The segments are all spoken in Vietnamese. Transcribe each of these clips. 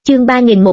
Chương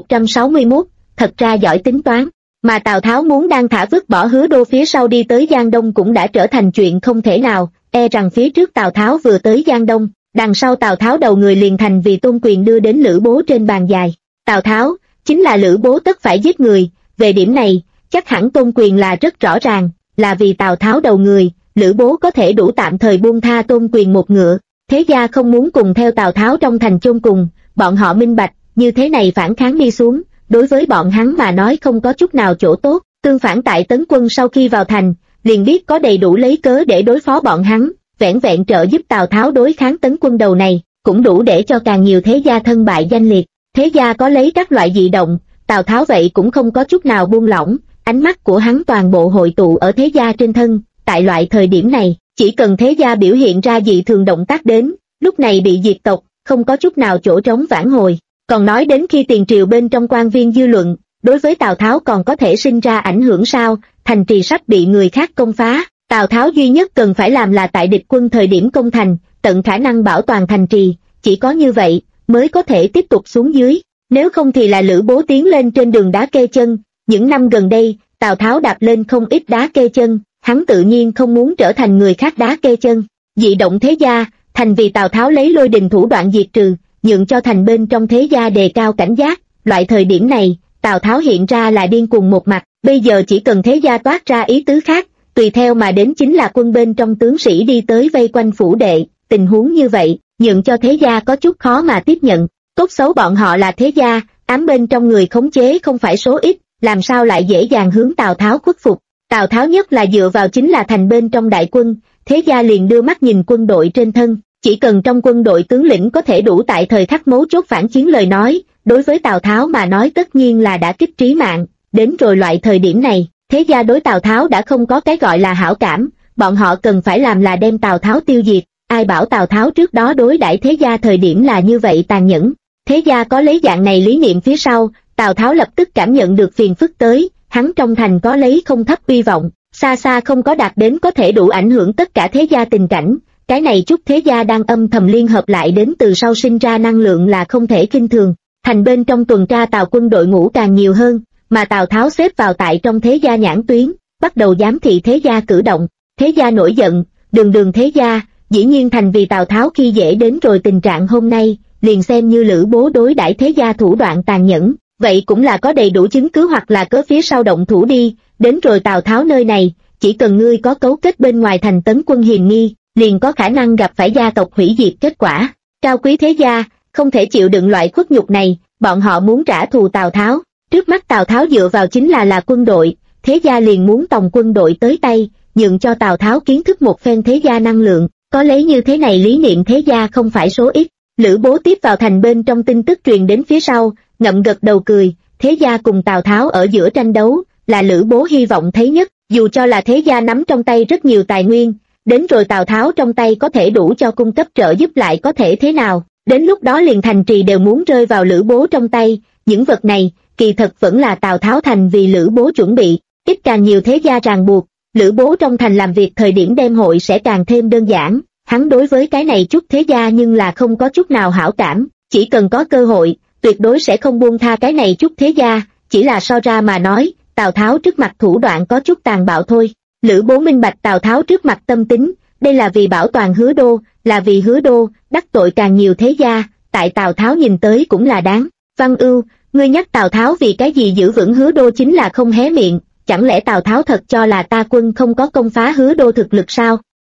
3161, thật ra giỏi tính toán. Mà Tào Tháo muốn đang thả vứt bỏ Hứa Đô phía sau đi tới Giang Đông cũng đã trở thành chuyện không thể nào, e rằng phía trước Tào Tháo vừa tới Giang Đông, đằng sau Tào Tháo đầu người liền thành vì Tôn Quyền đưa đến Lữ Bố trên bàn dài. Tào Tháo, chính là Lữ Bố tất phải giết người, về điểm này, chắc hẳn Tôn Quyền là rất rõ ràng, là vì Tào Tháo đầu người, Lữ Bố có thể đủ tạm thời buông tha Tôn Quyền một ngựa. Thế gia không muốn cùng theo Tào Tháo trong thành chôn cùng, bọn họ minh bạch, như thế này phản kháng đi xuống, đối với bọn hắn mà nói không có chút nào chỗ tốt, tương phản tại Tấn Quân sau khi vào thành, liền biết có đầy đủ lấy cớ để đối phó bọn hắn, vẻn vẹn trợ giúp Tào Tháo đối kháng Tấn Quân đầu này, cũng đủ để cho càng nhiều thế gia thân bại danh liệt. Thế gia có lấy các loại dị động, Tào Tháo vậy cũng không có chút nào buông lỏng, ánh mắt của hắn toàn bộ hội tụ ở thế gia trên thân, tại loại thời điểm này, chỉ cần thế gia biểu hiện ra dị thường động tác đến, lúc này bị diệt tộc, không có chút nào chỗ trống vãn hồi. Còn nói đến khi tiền triều bên trong quan viên dư luận, đối với Tào Tháo còn có thể sinh ra ảnh hưởng sao, thành trì sắp bị người khác công phá, Tào Tháo duy nhất cần phải làm là tại địch quân thời điểm công thành, tận khả năng bảo toàn thành trì, chỉ có như vậy, mới có thể tiếp tục xuống dưới, nếu không thì là Lữ Bố tiến lên trên đường đá kê chân, những năm gần đây, Tào Tháo đạp lên không ít đá kê chân, hắn tự nhiên không muốn trở thành người khác đá kê chân, dị động thế gia, thành vì Tào Tháo lấy lôi đình thủ đoạn diệt trừ, nhượng cho thành bên trong thế gia đề cao cảnh giác, loại thời điểm này, Tào Tháo hiện ra là điên cuồng một mặt, bây giờ chỉ cần thế gia toát ra ý tứ khác, tùy theo mà đến chính là quân bên trong tướng sĩ đi tới vây quanh phủ đệ, tình huống như vậy, nhượng cho thế gia có chút khó mà tiếp nhận, tốt xấu bọn họ là thế gia, ám bên trong người khống chế không phải số ít, làm sao lại dễ dàng hướng Tào Tháo khuất phục. Tào Tháo nhất là dựa vào chính là thành bên trong đại quân, thế gia liền đưa mắt nhìn quân đội trên thân, chỉ cần trong quân đội tướng lĩnh có thể đủ tại thời khắc mấu chốt phản chiến lời nói, đối với Tào Tháo mà nói tất nhiên là đã kích trí mạng, đến rồi loại thời điểm này, thế gia đối Tào Tháo đã không có cái gọi là hảo cảm, bọn họ cần phải làm là đem Tào Tháo tiêu diệt, ai bảo Tào Tháo trước đó đối đãi thế gia thời điểm là như vậy tàn nhẫn, thế gia có lấy dạng này lý niệm phía sau, Tào Tháo lập tức cảm nhận được phiền phức tới, hắn trong thành có lấy không thấp uy vọng, xa xa không có đạt đến có thể đủ ảnh hưởng tất cả thế gia tình cảnh, cái này chút thế gia đang âm thầm liên hợp lại đến từ sau sinh ra năng lượng là không thể khinh thường, thành bên trong tuần tra Tào quân đội ngũ càng nhiều hơn, mà Tào Tháo xếp vào tại trong thế gia nhãn tuyến, bắt đầu giám thị thế gia cử động, thế gia nổi giận, đường thế gia, dĩ nhiên thành vì Tào Tháo khi dễ đến rồi tình trạng hôm nay, liền xem như Lữ Bố đối đãi thế gia thủ đoạn tàn nhẫn, vậy cũng là có đầy đủ chứng cứ hoặc là cớ phía sau động thủ đi, đến rồi Tào Tháo nơi này, chỉ cần ngươi có cấu kết bên ngoài thành Tấn Quân hiềm nghi, liền có khả năng gặp phải gia tộc hủy diệt kết quả. Cao quý thế gia, không thể chịu đựng loại khuất nhục này, bọn họ muốn trả thù Tào Tháo. Trước mắt Tào Tháo dựa vào chính là quân đội, thế gia liền muốn tòng quân đội tới tay, nhượng cho Tào Tháo kiến thức một phen thế gia năng lượng, có lấy như thế này lý niệm thế gia không phải số ít. Lữ Bố tiếp vào thành bên trong tin tức truyền đến phía sau, ngậm gật đầu cười, thế gia cùng Tào Tháo ở giữa tranh đấu, là Lữ Bố hy vọng thấy nhất, dù cho là thế gia nắm trong tay rất nhiều tài nguyên, đến rồi Tào Tháo trong tay có thể đủ cho cung cấp trợ giúp lại có thể thế nào, đến lúc đó liền thành trì đều muốn rơi vào Lữ Bố trong tay, những vật này, kỳ thật vẫn là Tào Tháo thành vì Lữ Bố chuẩn bị, ít càng nhiều thế gia ràng buộc, Lữ Bố trong thành làm việc thời điểm đêm hội sẽ càng thêm đơn giản, hắn đối với cái này chút thế gia nhưng là không có chút nào hảo cảm, chỉ cần có cơ hội, tuyệt đối sẽ không buông tha cái này chút thế gia, chỉ là so ra mà nói, Tào Tháo trước mặt thủ đoạn có chút tàn bạo thôi. Lữ Bố minh bạch Tào Tháo trước mặt tâm tính, đây là vì bảo toàn Hứa Đô, là vì Hứa Đô, đắc tội càng nhiều thế gia, tại Tào Tháo nhìn tới cũng là đáng. Văn Ưu, ngươi nhắc Tào Tháo vì cái gì giữ vững Hứa Đô chính là không hé miệng, chẳng lẽ Tào Tháo thật cho là ta quân không có công phá Hứa Đô thực lực sao?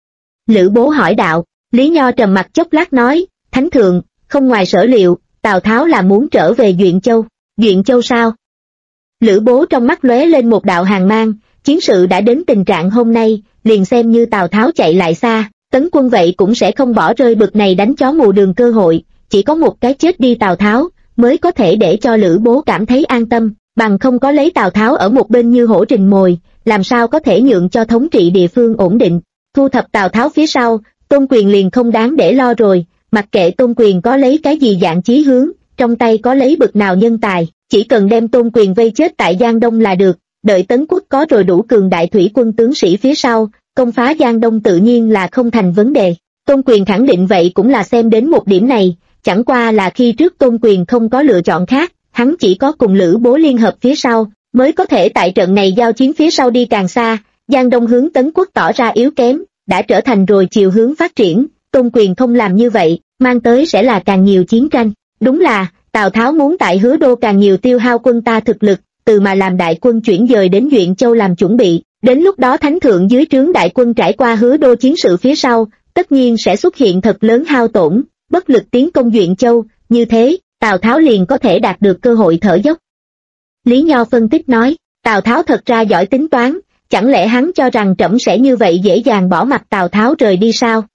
Lữ Bố hỏi đạo, Lý Nho trầm mặt chốc lát nói, Thánh thượng, không ngoài sở liệu, Tào Tháo là muốn trở về Duyện Châu. Duyện Châu sao? Lữ Bố trong mắt lóe lên một đạo hàn mang, chiến sự đã đến tình trạng hôm nay, liền xem như Tào Tháo chạy lại xa, Tấn Quân vậy cũng sẽ không bỏ rơi bực này đánh chó mù đường cơ hội, chỉ có một cái chết đi Tào Tháo, mới có thể để cho Lữ Bố cảm thấy an tâm, bằng không có lấy Tào Tháo ở một bên như hổ rình mồi, làm sao có thể nhượng cho thống trị địa phương ổn định. Thu thập Tào Tháo phía sau, Tôn Quyền liền không đáng để lo rồi, mặc kệ Tôn Quyền có lấy cái gì dạng chí hướng, trong tay có lấy bực nào nhân tài, chỉ cần đem Tôn Quyền vây chết tại Giang Đông là được, đợi Tấn Quốc có rồi đủ cường đại thủy quân tướng sĩ phía sau, công phá Giang Đông tự nhiên là không thành vấn đề. Tôn Quyền khẳng định vậy cũng là xem đến một điểm này, chẳng qua là khi trước Tôn Quyền không có lựa chọn khác, hắn chỉ có cùng Lữ Bố liên hợp phía sau, mới có thể tại trận này giao chiến phía sau đi càng xa. Giang Đông hướng Tấn quốc tỏ ra yếu kém, đã trở thành rồi chiều hướng phát triển, Tôn Quyền không làm như vậy, mang tới sẽ là càng nhiều chiến tranh. Đúng là, Tào Tháo muốn tại Hứa Đô càng nhiều tiêu hao quân ta thực lực, từ mà làm đại quân chuyển dời đến Duyện Châu làm chuẩn bị, đến lúc đó thánh thượng dưới trướng đại quân trải qua Hứa Đô chiến sự phía sau, tất nhiên sẽ xuất hiện thật lớn hao tổn, bất lực tiến công Duyện Châu, như thế, Tào Tháo liền có thể đạt được cơ hội thở dốc. Lý Nho phân tích nói, Tào Tháo thật ra giỏi tính toán, chẳng lẽ hắn cho rằng trẫm sẽ như vậy dễ dàng bỏ mặc Tào Tháo rời đi sao?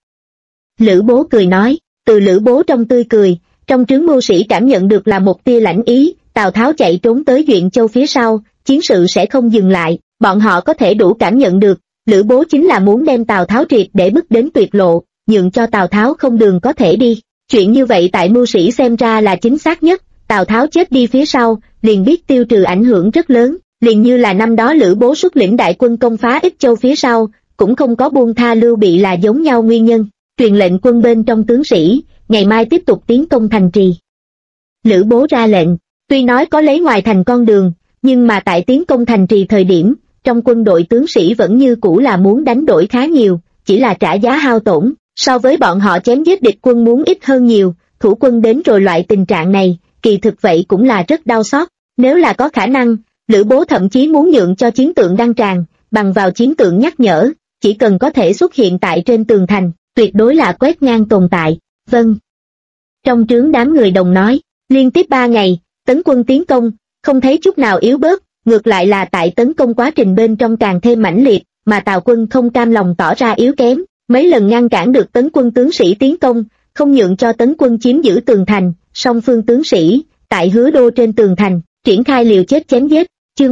Lữ Bố cười nói, từ Lữ Bố trong tươi cười, trong trướng mưu sĩ cảm nhận được là một tia lãnh ý, Tào Tháo chạy trốn tới Duyện Châu phía sau, chiến sự sẽ không dừng lại, bọn họ có thể đủ cảm nhận được, Lữ Bố chính là muốn đem Tào Tháo triệt để bước đến tuyệt lộ, nhượng cho Tào Tháo không đường có thể đi. Chuyện như vậy tại mưu sĩ xem ra là chính xác nhất, Tào Tháo chết đi phía sau, liền biết tiêu trừ ảnh hưởng rất lớn, liền như là năm đó Lữ Bố xuất lĩnh đại quân công phá Ích Châu phía sau, cũng không có buông tha Lưu Bị là giống nhau nguyên nhân, truyền lệnh quân bên trong tướng sĩ, ngày mai tiếp tục tiến công thành trì. Lữ Bố ra lệnh, tuy nói có lấy ngoài thành con đường, nhưng mà tại tiến công thành trì thời điểm, trong quân đội tướng sĩ vẫn như cũ là muốn đánh đổi khá nhiều, chỉ là trả giá hao tổn, so với bọn họ chém giết địch quân muốn ít hơn nhiều, thủ quân đến rồi loại tình trạng này, kỳ thực vậy cũng là rất đau xót, nếu là có khả năng, Lữ Bố thậm chí muốn nhượng cho chiến tượng đăng tràng, bằng vào chiến tượng nhắc nhở, chỉ cần có thể xuất hiện tại trên tường thành, tuyệt đối là quét ngang tồn tại. Vâng. Trong trướng đám người đồng nói, liên tiếp 3 ngày, tấn quân tiến công, không thấy chút nào yếu bớt, ngược lại là tại tấn công quá trình bên trong càng thêm mãnh liệt, mà Tào quân không cam lòng tỏ ra yếu kém, mấy lần ngăn cản được tấn quân tướng sĩ tiến công, không nhượng cho tấn quân chiếm giữ tường thành, song phương tướng sĩ, tại Hứa Đô trên tường thành, triển khai liều chết chém giết, chương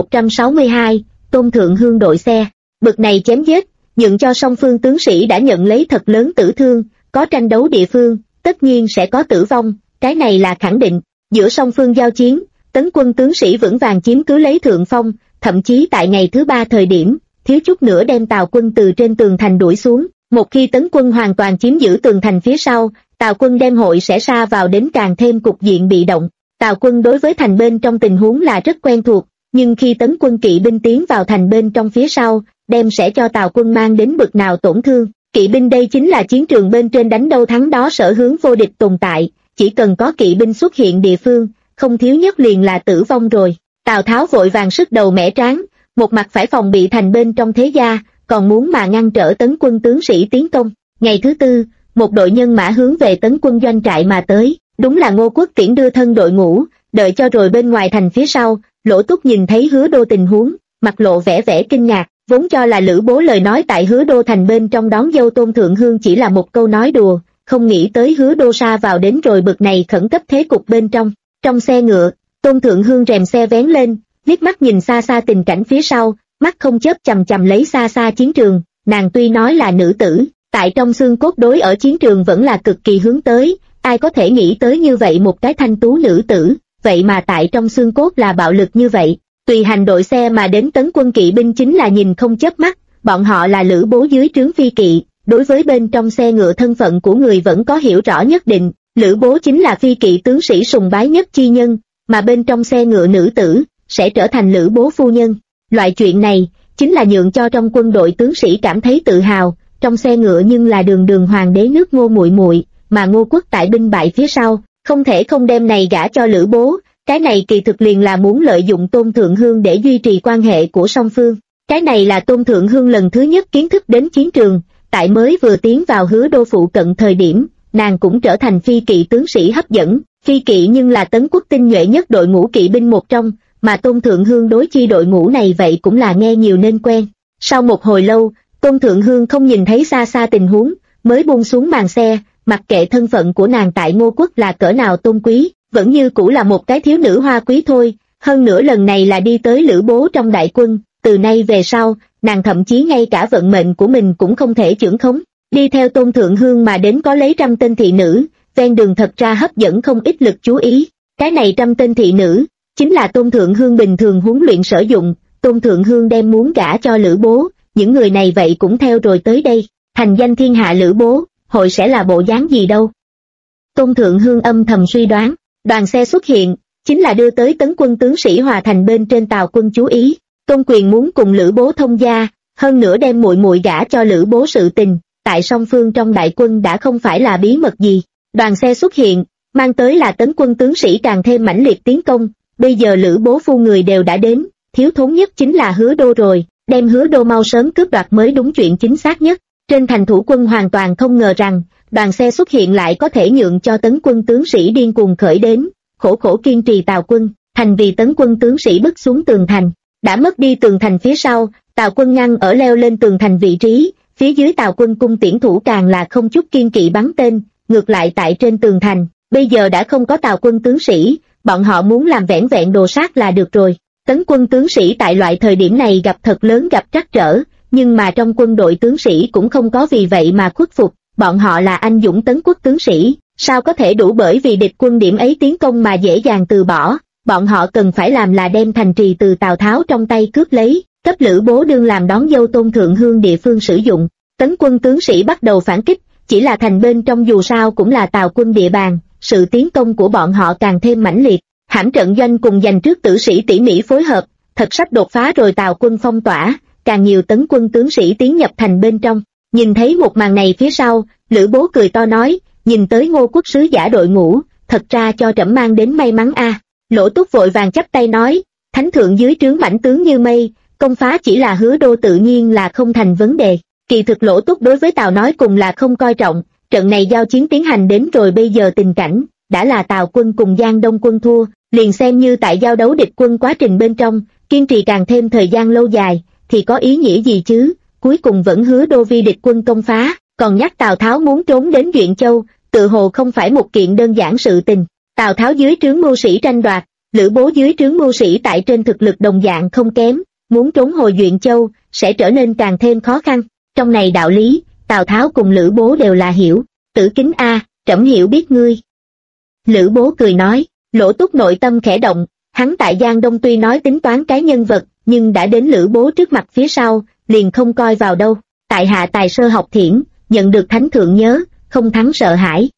3162, Tôn Thượng Hương đội xe, bực này chém giết, nhượng cho song phương tướng sĩ đã nhận lấy thật lớn tử thương, có tranh đấu địa phương, tất nhiên sẽ có tử vong, cái này là khẳng định, giữa song phương giao chiến, tấn quân tướng sĩ vững vàng chiếm cứ lấy thượng phong, thậm chí tại ngày thứ 3 thời điểm, thiếu chút nữa đem Tào quân từ trên tường thành đuổi xuống, một khi tấn quân hoàn toàn chiếm giữ tường thành phía sau, Tào quân đem hội sẽ sa vào đến càng thêm cục diện bị động. Tào quân đối với thành bên trong tình huống là rất quen thuộc, nhưng khi tấn quân kỵ binh tiến vào thành bên trong phía sau, đem sẽ cho Tào quân mang đến bực nào tổn thương. Kỵ binh đây chính là chiến trường bên trên đánh đâu thắng đó sở hướng vô địch tồn tại, chỉ cần có kỵ binh xuất hiện địa phương, không thiếu nhất liền là tử vong rồi. Tào Tháo vội vàng sức đầu mẻ tráng, một mặt phải phòng bị thành bên trong thế gia, còn muốn mà ngăn trở tấn quân tướng sĩ tiến công. Ngày thứ 4, một đội nhân mã hướng về tấn quân doanh trại mà tới, đúng là Ngô Quốc Tiễn đưa thân đội ngũ, đợi cho rồi bên ngoài thành phía sau, Lỗ Túc nhìn thấy Hứa Đô tình huống, mặt lộ vẻ kinh ngạc, vốn cho là Lữ Bố lời nói tại Hứa Đô thành bên trong đón dâu Tôn Thượng Hương chỉ là một câu nói đùa, không nghĩ tới Hứa Đô sa vào đến rồi bực này khẩn cấp thế cục bên trong. Trong xe ngựa, Tôn Thượng Hương rèm xe vén lên, liếc mắt nhìn xa xa tình cảnh phía sau, mắt không chớp chằm chằm lấy xa xa chiến trường, nàng tuy nói là nữ tử, tại trong xương cốt đối ở chiến trường vẫn là cực kỳ hướng tới, ai có thể nghĩ tới như vậy một cái thanh tú nữ tử, vậy mà tại trong xương cốt là bạo lực như vậy. Tùy hành đội xe mà đến tấn quân kỵ binh chính là nhìn không chớp mắt, bọn họ là Lữ Bố dưới trướng phi kỵ, đối với bên trong xe ngựa thân phận của người vẫn có hiểu rõ nhất định, Lữ Bố chính là phi kỵ tướng sĩ sùng bái nhất chi nhân, mà bên trong xe ngựa nữ tử, sẽ trở thành Lữ Bố phu nhân. Loại chuyện này, chính là nhượng cho trong quân đội tướng sĩ cảm thấy tự hào, trong xe ngựa nhưng là đường đường hoàng đế nước Ngô muội muội, mà Ngô Quốc tại binh bại phía sau, không thể không đem này gả cho Lữ Bố, cái này kỳ thực liền là muốn lợi dụng Tôn Thượng Hương để duy trì quan hệ của song phương. Cái này là Tôn Thượng Hương lần thứ nhất kiến thức đến chiến trường, tại mới vừa tiến vào Hứa Đô phụ cận thời điểm, nàng cũng trở thành phi kỵ tướng sĩ hấp dẫn, phi kỵ nhưng là Tấn Quốc tinh nhuệ nhất đội ngũ kỵ binh một trong, mà Tôn Thượng Hương đối chi đội ngũ này vậy cũng là nghe nhiều nên quen. Sau một hồi lâu, Tôn Thượng Hương không nhìn thấy xa xa tình huống, mới buông xuống màn xe, mặc kệ thân phận của nàng tại Ngô Quốc là cỡ nào tôn quý, vẫn như cũ là một cái thiếu nữ hoa quý thôi, hơn nữa lần này là đi tới Lữ Bố trong đại quân, từ nay về sau, nàng thậm chí ngay cả vận mệnh của mình cũng không thể chưởng khống. Đi theo Tôn Thượng Hương mà đến có lấy 100 tên thị nữ, ven đường thật ra hấp dẫn không ít lực chú ý, cái này 100 tên thị nữ, chính là Tôn Thượng Hương bình thường huấn luyện sử dụng, Tôn Thượng Hương đem muốn gả cho Lữ Bố, những người này vậy cũng theo rồi tới đây, thành danh thiên hạ Lữ Bố, hội sẽ là bộ dáng gì đâu. Tôn Thượng Hương âm thầm suy đoán, đoàn xe xuất hiện, chính là đưa tới Tấn quân tướng sĩ hòa thành bên trên Tào quân chú ý. Tôn Quyền muốn cùng Lữ Bố thông gia, hơn nữa đem muội muội gả cho Lữ Bố sự tình, tại song phương trong đại quân đã không phải là bí mật gì. Đoàn xe xuất hiện, mang tới là Tấn quân tướng sĩ càng thêm mãnh liệt tiến công, bây giờ Lữ Bố phu người đều đã đến, thiếu thốn nhất chính là Hứa Đô rồi, đem Hứa Đô mau sớm cướp đoạt mới đúng chuyện chính xác nhất. Trên thành thủ quân hoàn toàn không ngờ rằng, đoàn xe xuất hiện lại có thể nhượng cho Tấn quân tướng sĩ điên cuồng khởi đến, khổ khổ kiên trì Tào quân, thành vì Tấn quân tướng sĩ bước xuống tường thành. Đã mất đi tường thành phía sau, Tào quân ngăn ở leo lên tường thành vị trí, phía dưới Tào quân cung tiễn thủ càng là không chút kiên kỵ bắn tên, ngược lại tại trên tường thành, bây giờ đã không có Tào quân tướng sĩ, bọn họ muốn làm vẻn vẹn đồ sát là được rồi. Tấn quân tướng sĩ tại loại thời điểm này gặp thật lớn gặp trắc trở, nhưng mà trong quân đội tướng sĩ cũng không có vì vậy mà khuất phục, bọn họ là anh dũng tấn quốc tướng sĩ, sao có thể đủ bởi vì địch quân điểm ấy tiến công mà dễ dàng từ bỏ. Bọn họ cần phải làm là đem thành trì từ Tào Tháo trong tay cướp lấy, cấp Lữ Bố đương làm đón dâu Tôn Thượng Hương địa phương sử dụng. Tấn quân tướng sĩ bắt đầu phản kích, chỉ là thành bên trong dù sao cũng là Tào quân địa bàn, sự tiến công của bọn họ càng thêm mãnh liệt. Hãm trận doanh cùng giành trước tử sĩ tỉ mỉ phối hợp, thật sắp đột phá rồi Tào quân phong tỏa, càng nhiều Tấn quân tướng sĩ tiến nhập thành bên trong. Nhìn thấy một màn này phía sau, Lữ Bố cười to nói, nhìn tới Ngô quốc sứ giả đội ngũ, thật ra cho trẫm mang đến may mắn a. Lỗ Túc vội vàng chắp tay nói, thánh thượng dưới trướng mãnh tướng như mây, công phá chỉ là Hứa Đô tự nhiên là không thành vấn đề. Kỳ thực Lỗ Túc đối với Tào nói cùng là không coi trọng, trận này giao chiến tiến hành đến rồi bây giờ tình cảnh, đã là Tào quân cùng Giang Đông quân thua, liền xem như tại giao đấu địch quân quá trình bên trong, kiên trì càng thêm thời gian lâu dài, thì có ý nghĩa gì chứ, cuối cùng vẫn Hứa Đô vi địch quân công phá, còn nhắc Tào Tháo muốn trốn đến Duyện Châu, tự hồ không phải một kiện đơn giản sự tình. Tào Tháo dưới trướng mưu sĩ tranh đoạt, Lữ Bố dưới trướng mưu sĩ tại trên thực lực đồng dạng không kém, muốn trốn hồi Duyện Châu, sẽ trở nên càng thêm khó khăn. Trong này đạo lý, Tào Tháo cùng Lữ Bố đều là hiểu, Tử Kính a, trẫm hiểu biết ngươi. Lữ Bố cười nói, Lỗ Túc nội tâm khẽ động, hắn tại Giang Đông tuy nói tính toán cái nhân vật, nhưng đã đến Lữ Bố trước mặt phía sau, liền không coi vào đâu. Tại hạ tài sơ học thiển, nhận được thánh thượng nhớ, không thắng sợ hãi.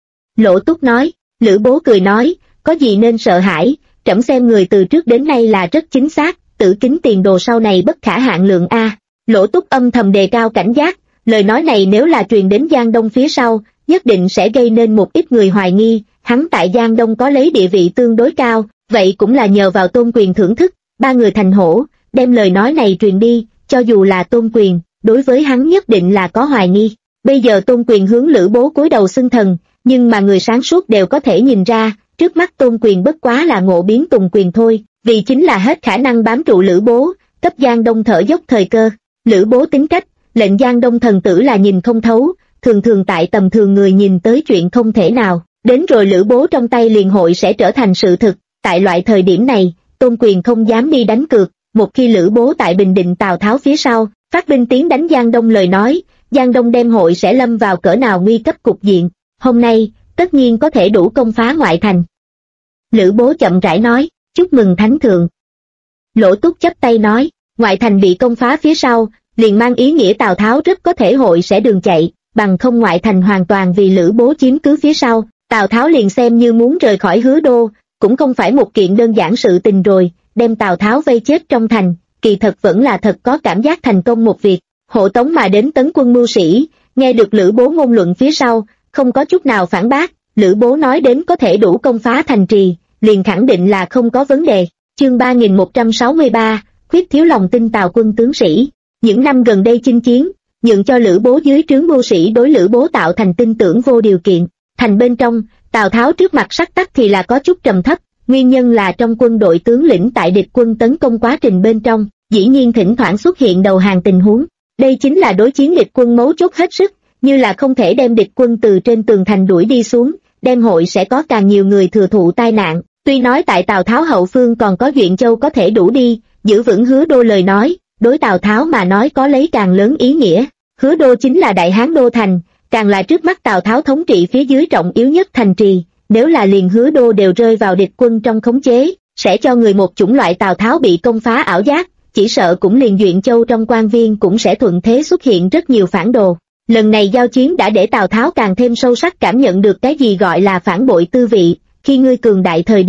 Lỗ Túc nói, Lữ Bố cười nói, có gì nên sợ hãi, trẫm xem người từ trước đến nay là rất chính xác, Tử Kính tiền đồ sau này bất khả hạn lượng a. Lỗ Túc âm thầm đề cao cảnh giác, lời nói này nếu là truyền đến Giang Đông phía sau, nhất định sẽ gây nên một ít người hoài nghi, hắn tại Giang Đông có lấy địa vị tương đối cao, vậy cũng là nhờ vào Tôn Quyền thưởng thức, ba người thành hổ, đem lời nói này truyền đi, cho dù là Tôn Quyền, đối với hắn nhất định là có hoài nghi. Bây giờ Tôn Quyền hướng Lữ Bố cúi đầu xưng thần, nhưng mà người sáng suốt đều có thể nhìn ra, trước mắt Tôn Quyền bất quá là ngộ biến tùng quyền thôi, vì chính là hết khả năng bám trụ Lữ Bố, cấp Giang Đông thở dốc thời cơ. Lữ Bố tính cách, lệnh Giang Đông thần tử là nhìn không thấu, thường thường tại tầm thường người nhìn tới chuyện không thể nào, đến rồi Lữ Bố trong tay liền hội sẽ trở thành sự thực. Tại loại thời điểm này, Tôn Quyền không dám đi đánh cược, một khi Lữ Bố tại Bình Định Tào Tháo phía sau, phát binh tiến đánh Giang Đông lời nói, Giang Đông đem hội sẽ lâm vào cỡ nào nguy cấp cục diện. Hôm nay, tất nhiên có thể đủ công phá ngoại thành. Lữ Bố chậm rãi nói, chúc mừng thánh thượng. Lỗ Túc chắp tay nói, ngoại thành bị công phá phía sau, liền mang ý nghĩa Tào Tháo rất có thể hội sẽ đường chạy, bằng không ngoại thành hoàn toàn vì Lữ Bố chiếm cứ phía sau, Tào Tháo liền xem như muốn rời khỏi Hứa Đô, cũng không phải một kiện đơn giản sự tình rồi, đem Tào Tháo vây chết trong thành, kỳ thật vẫn là thật có cảm giác thành công một việc. Hộ tống mà đến Tấn quân mưu sĩ, nghe được Lữ Bố ngôn luận phía sau, không có chút nào phản bác, Lữ Bố nói đến có thể đủ công phá thành trì, liền khẳng định là không có vấn đề. Chương 3163, khuyết thiếu lòng tin Tào quân tướng sĩ. Những năm gần đây chinh chiến, nhượng cho Lữ Bố dưới trướng mưu sĩ đối Lữ Bố tạo thành tin tưởng vô điều kiện. Thành bên trong, Tào Tháo trước mặt sắc tắc thì là có chút trầm thấp, nguyên nhân là trong quân đội tướng lĩnh tại địch quân tấn công quá trình bên trong, dĩ nhiên thỉnh thoảng xuất hiện đầu hàng tình huống. Đây chính là đối chiến địch quân mấu chốt hết sức, như là không thể đem địch quân từ trên tường thành đuổi đi xuống, đem hội sẽ có càng nhiều người thừa thụ tai nạn. Tuy nói tại Tào Tháo hậu phương còn có Duyện Châu có thể đủ đi, giữ vững Hứa Đô lời nói, đối Tào Tháo mà nói có lấy càng lớn ý nghĩa. Hứa Đô chính là Đại Hán đô thành, càng là trước mắt Tào Tháo thống trị phía dưới trọng yếu nhất thành trì, nếu là liền Hứa Đô đều rơi vào địch quân trong khống chế, sẽ cho người một chủng loại Tào Tháo bị công phá ảo giác, chỉ sợ cũng liền Duyện Châu trong quan viên cũng sẽ thuận thế xuất hiện rất nhiều phản đồ. Lần này giao chiến đã để Tào Tháo càng thêm sâu sắc cảm nhận được cái gì gọi là phản bội tư vị, khi ngươi cường đại thời điểm,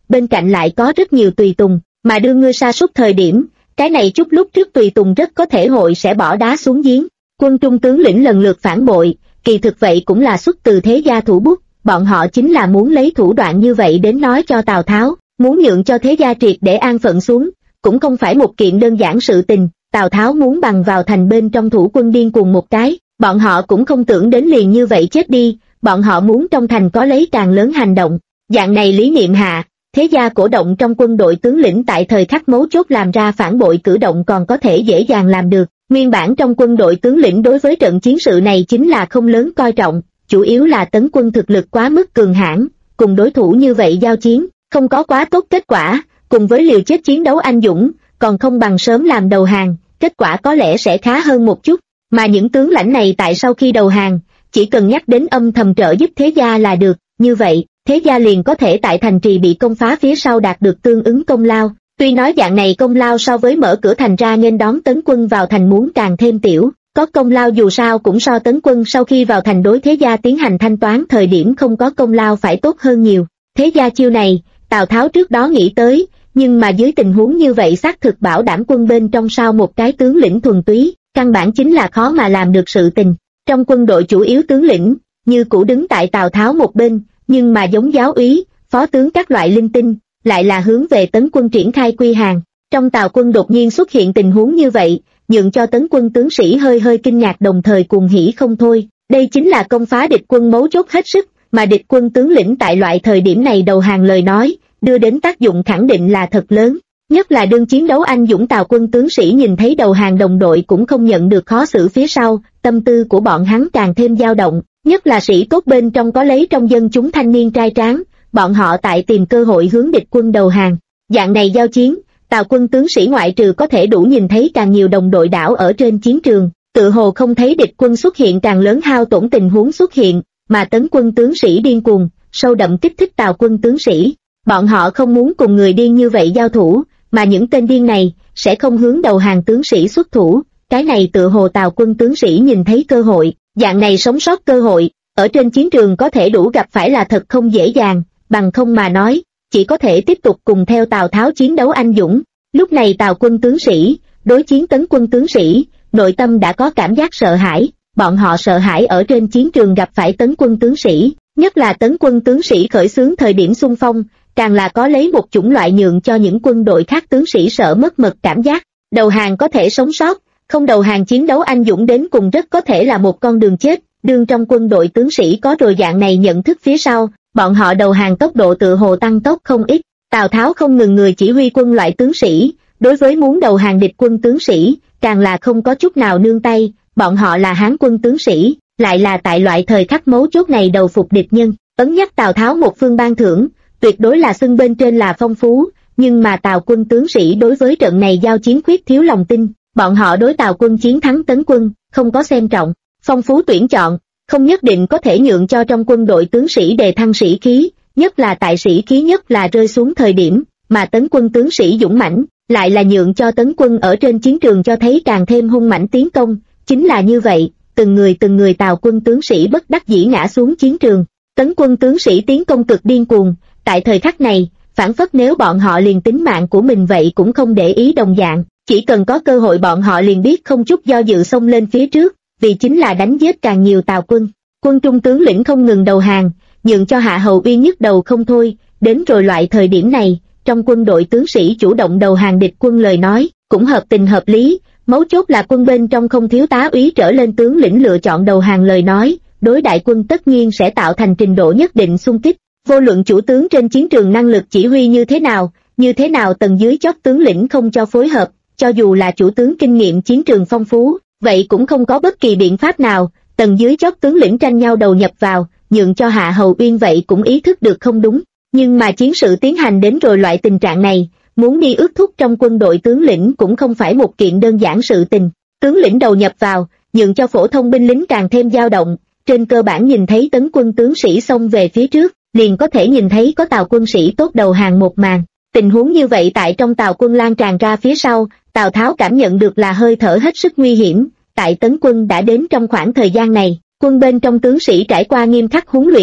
bên cạnh lại có rất nhiều tùy tùng, mà đưa ngươi sa sút thời điểm, cái này chút lúc trước tùy tùng rất có thể hội sẽ bỏ đá xuống giếng. Quân trung tướng lĩnh lần lượt phản bội, kỳ thực vậy cũng là xuất từ thế gia thủ bút, bọn họ chính là muốn lấy thủ đoạn như vậy đến nói cho Tào Tháo, muốn nhượng cho thế gia triệt để an phận xuống, cũng không phải một kiện đơn giản sự tình. Tào Tháo muốn bằng vào thành bên trong thủ quân điên cuồng một cái, bọn họ cũng không tưởng đến liền như vậy chết đi, bọn họ muốn trong thành có lấy càng lớn hành động. Dạng này lý niệm hạ, thế gia cổ động trong quân đội tướng lĩnh tại thời khắc mấu chốt làm ra phản bội cử động còn có thể dễ dàng làm được. Nguyên bản trong quân đội tướng lĩnh đối với trận chiến sự này chính là không lớn coi trọng, chủ yếu là Tấn quân thực lực quá mức cường hãn, cùng đối thủ như vậy giao chiến, không có quá tốt kết quả, cùng với liều chết chiến đấu anh dũng, còn không bằng sớm làm đầu hàng, kết quả có lẽ sẽ khá hơn một chút. Mà những tướng lãnh này tại sau khi đầu hàng, chỉ cần nhắc đến âm thầm trợ giúp thế gia là được, như vậy, thế gia liền có thể tại thành trì bị công phá phía sau đạt được tương ứng công lao. Tuy nói dạng này công lao so với mở cửa thành ra nghênh đón Tấn quân vào thành muốn càng thêm tiểu, có công lao dù sao cũng so Tấn quân sau khi vào thành đối thế gia tiến hành thanh toán thời điểm không có công lao phải tốt hơn nhiều. Thế gia chiêu này, Tào Tháo trước đó nghĩ tới, nhưng mà dưới tình huống như vậy xác thực bảo đảm quân bên trong sao một cái tướng lĩnh thuần túy, căn bản chính là khó mà làm được sự tình. Trong quân đội chủ yếu tướng lĩnh, như cũ đứng tại Tào Tháo một bên, nhưng mà giống giáo úy, phó tướng các loại linh tinh, lại là hướng về Tấn quân triển khai quy hàng. Trong Tào quân đột nhiên xuất hiện tình huống như vậy, nhượng cho Tấn quân tướng sĩ hơi hơi kinh ngạc đồng thời cuồng hỉ không thôi. Đây chính là công phá địch quân mấu chốt hết sức, mà địch quân tướng lĩnh tại loại thời điểm này đầu hàng lời nói, đưa đến tác dụng khẳng định là thật lớn. Nhất là đương chiến đấu anh dũng Tào quân tướng sĩ nhìn thấy đầu hàng đồng đội cũng không nhận được khó xử phía sau, tâm tư của bọn hắn càng thêm dao động, nhất là sĩ tốt bên trong có lấy trong dân chúng thanh niên trai tráng, bọn họ tại tìm cơ hội hướng địch quân đầu hàng. Dạng này giao chiến, Tào quân tướng sĩ ngoại trừ có thể đủ nhìn thấy càng nhiều đồng đội đảo ở trên chiến trường, tự hồ không thấy địch quân xuất hiện càng lớn hao tổn tình huống xuất hiện, mà Tấn quân tướng sĩ điên cuồng, sâu đậm kích thích Tào quân tướng sĩ. Bọn họ không muốn cùng người điên như vậy giao thủ, mà những tên điên này sẽ không hướng đầu hàng tướng sĩ xuất thủ, cái này tự hồ Tào quân tướng sĩ nhìn thấy cơ hội, dạng này sống sót cơ hội, ở trên chiến trường có thể đủ gặp phải là thật không dễ dàng, bằng không mà nói, chỉ có thể tiếp tục cùng theo Tào Tháo chiến đấu anh dũng. Lúc này Tào quân tướng sĩ, đối chiến Tấn quân tướng sĩ, nội tâm đã có cảm giác sợ hãi, bọn họ sợ hãi ở trên chiến trường gặp phải Tấn quân tướng sĩ, nhất là Tấn quân tướng sĩ khởi xướng thời điểm xung phong, càng là có lấy một chủng loại nhượng cho những quân đội khác tướng sĩ sợ mất mật cảm giác. Đầu hàng có thể sống sót, không đầu hàng chiến đấu anh dũng đến cùng rất có thể là một con đường chết. Đương trong quân đội tướng sĩ có rồi dạng này nhận thức phía sau, bọn họ đầu hàng tốc độ tự hồ tăng tốc không ít. Tào Tháo không ngừng người chỉ huy quân loại tướng sĩ, đối với muốn đầu hàng địch quân tướng sĩ, càng là không có chút nào nương tay, bọn họ là Hán quân tướng sĩ, lại là tại loại thời khắc mấu chốt này đầu phục địch nhân, ấn nhắc Tào Tháo một phương ban thưởng, tuyệt đối là xưng bên trên là phong phú, nhưng mà Tào quân tướng sĩ đối với trận này giao chiến khuyết thiếu lòng tin, bọn họ đối Tào quân chiến thắng Tấn quân, không có xem trọng, phong phú tuyển chọn, không nhất định có thể nhượng cho trong quân đội tướng sĩ đề thăng sĩ khí, nhất là tại sĩ khí nhất là rơi xuống thời điểm, mà Tấn quân tướng sĩ dũng mãnh, lại là nhượng cho Tấn quân ở trên chiến trường cho thấy càng thêm hung mãnh tiến công, chính là như vậy, từng người Tào quân tướng sĩ bất đắc dĩ ngã xuống chiến trường, Tấn quân tướng sĩ tiến công cực điên cuồng, tại thời khắc này, phản phất nếu bọn họ liền tính mạng của mình vậy cũng không để ý đồng dạng, chỉ cần có cơ hội bọn họ liền biết không chút do dự xông lên phía trước, vì chính là đánh giết càng nhiều Tào quân. Quân trung tướng lĩnh không ngừng đầu hàng, nhượng cho Hạ Hầu Uyên nhức đầu không thôi, đến rồi loại thời điểm này, trong quân đội tướng sĩ chủ động đầu hàng địch quân lời nói, cũng hợp tình hợp lý, mấu chốt là quân bên trong không thiếu tá úy trở lên tướng lĩnh lựa chọn đầu hàng lời nói, đối đại quân tất nhiên sẽ tạo thành trình độ nhất định xung kích. Vô luận chủ tướng trên chiến trường năng lực chỉ huy như thế nào tầng dưới chót tướng lĩnh không cho phối hợp, cho dù là chủ tướng kinh nghiệm chiến trường phong phú, vậy cũng không có bất kỳ biện pháp nào, tầng dưới chót tướng lĩnh tranh nhau đầu nhập vào, nhượng cho Hạ Hầu Uyên vậy cũng ý thức được không đúng, nhưng mà chiến sự tiến hành đến rồi loại tình trạng này, muốn đi ước thúc trong quân đội tướng lĩnh cũng không phải một kiện đơn giản sự tình, tướng lĩnh đầu nhập vào, nhượng cho phổ thông binh lính càng thêm dao động, trên cơ bản nhìn thấy Tấn quân tướng sĩ xông về phía trước, liền có thể nhìn thấy có Tào quân sĩ tốt đầu hàng một màn. Tình huống như vậy tại trong Tào quân lan tràn ra phía sau, Tào Tháo cảm nhận được là hơi thở hết sức nguy hiểm, tại Tấn quân đã đến trong khoảng thời gian này, quân bên trong tướng sĩ trải qua nghiêm khắc huấn luyện,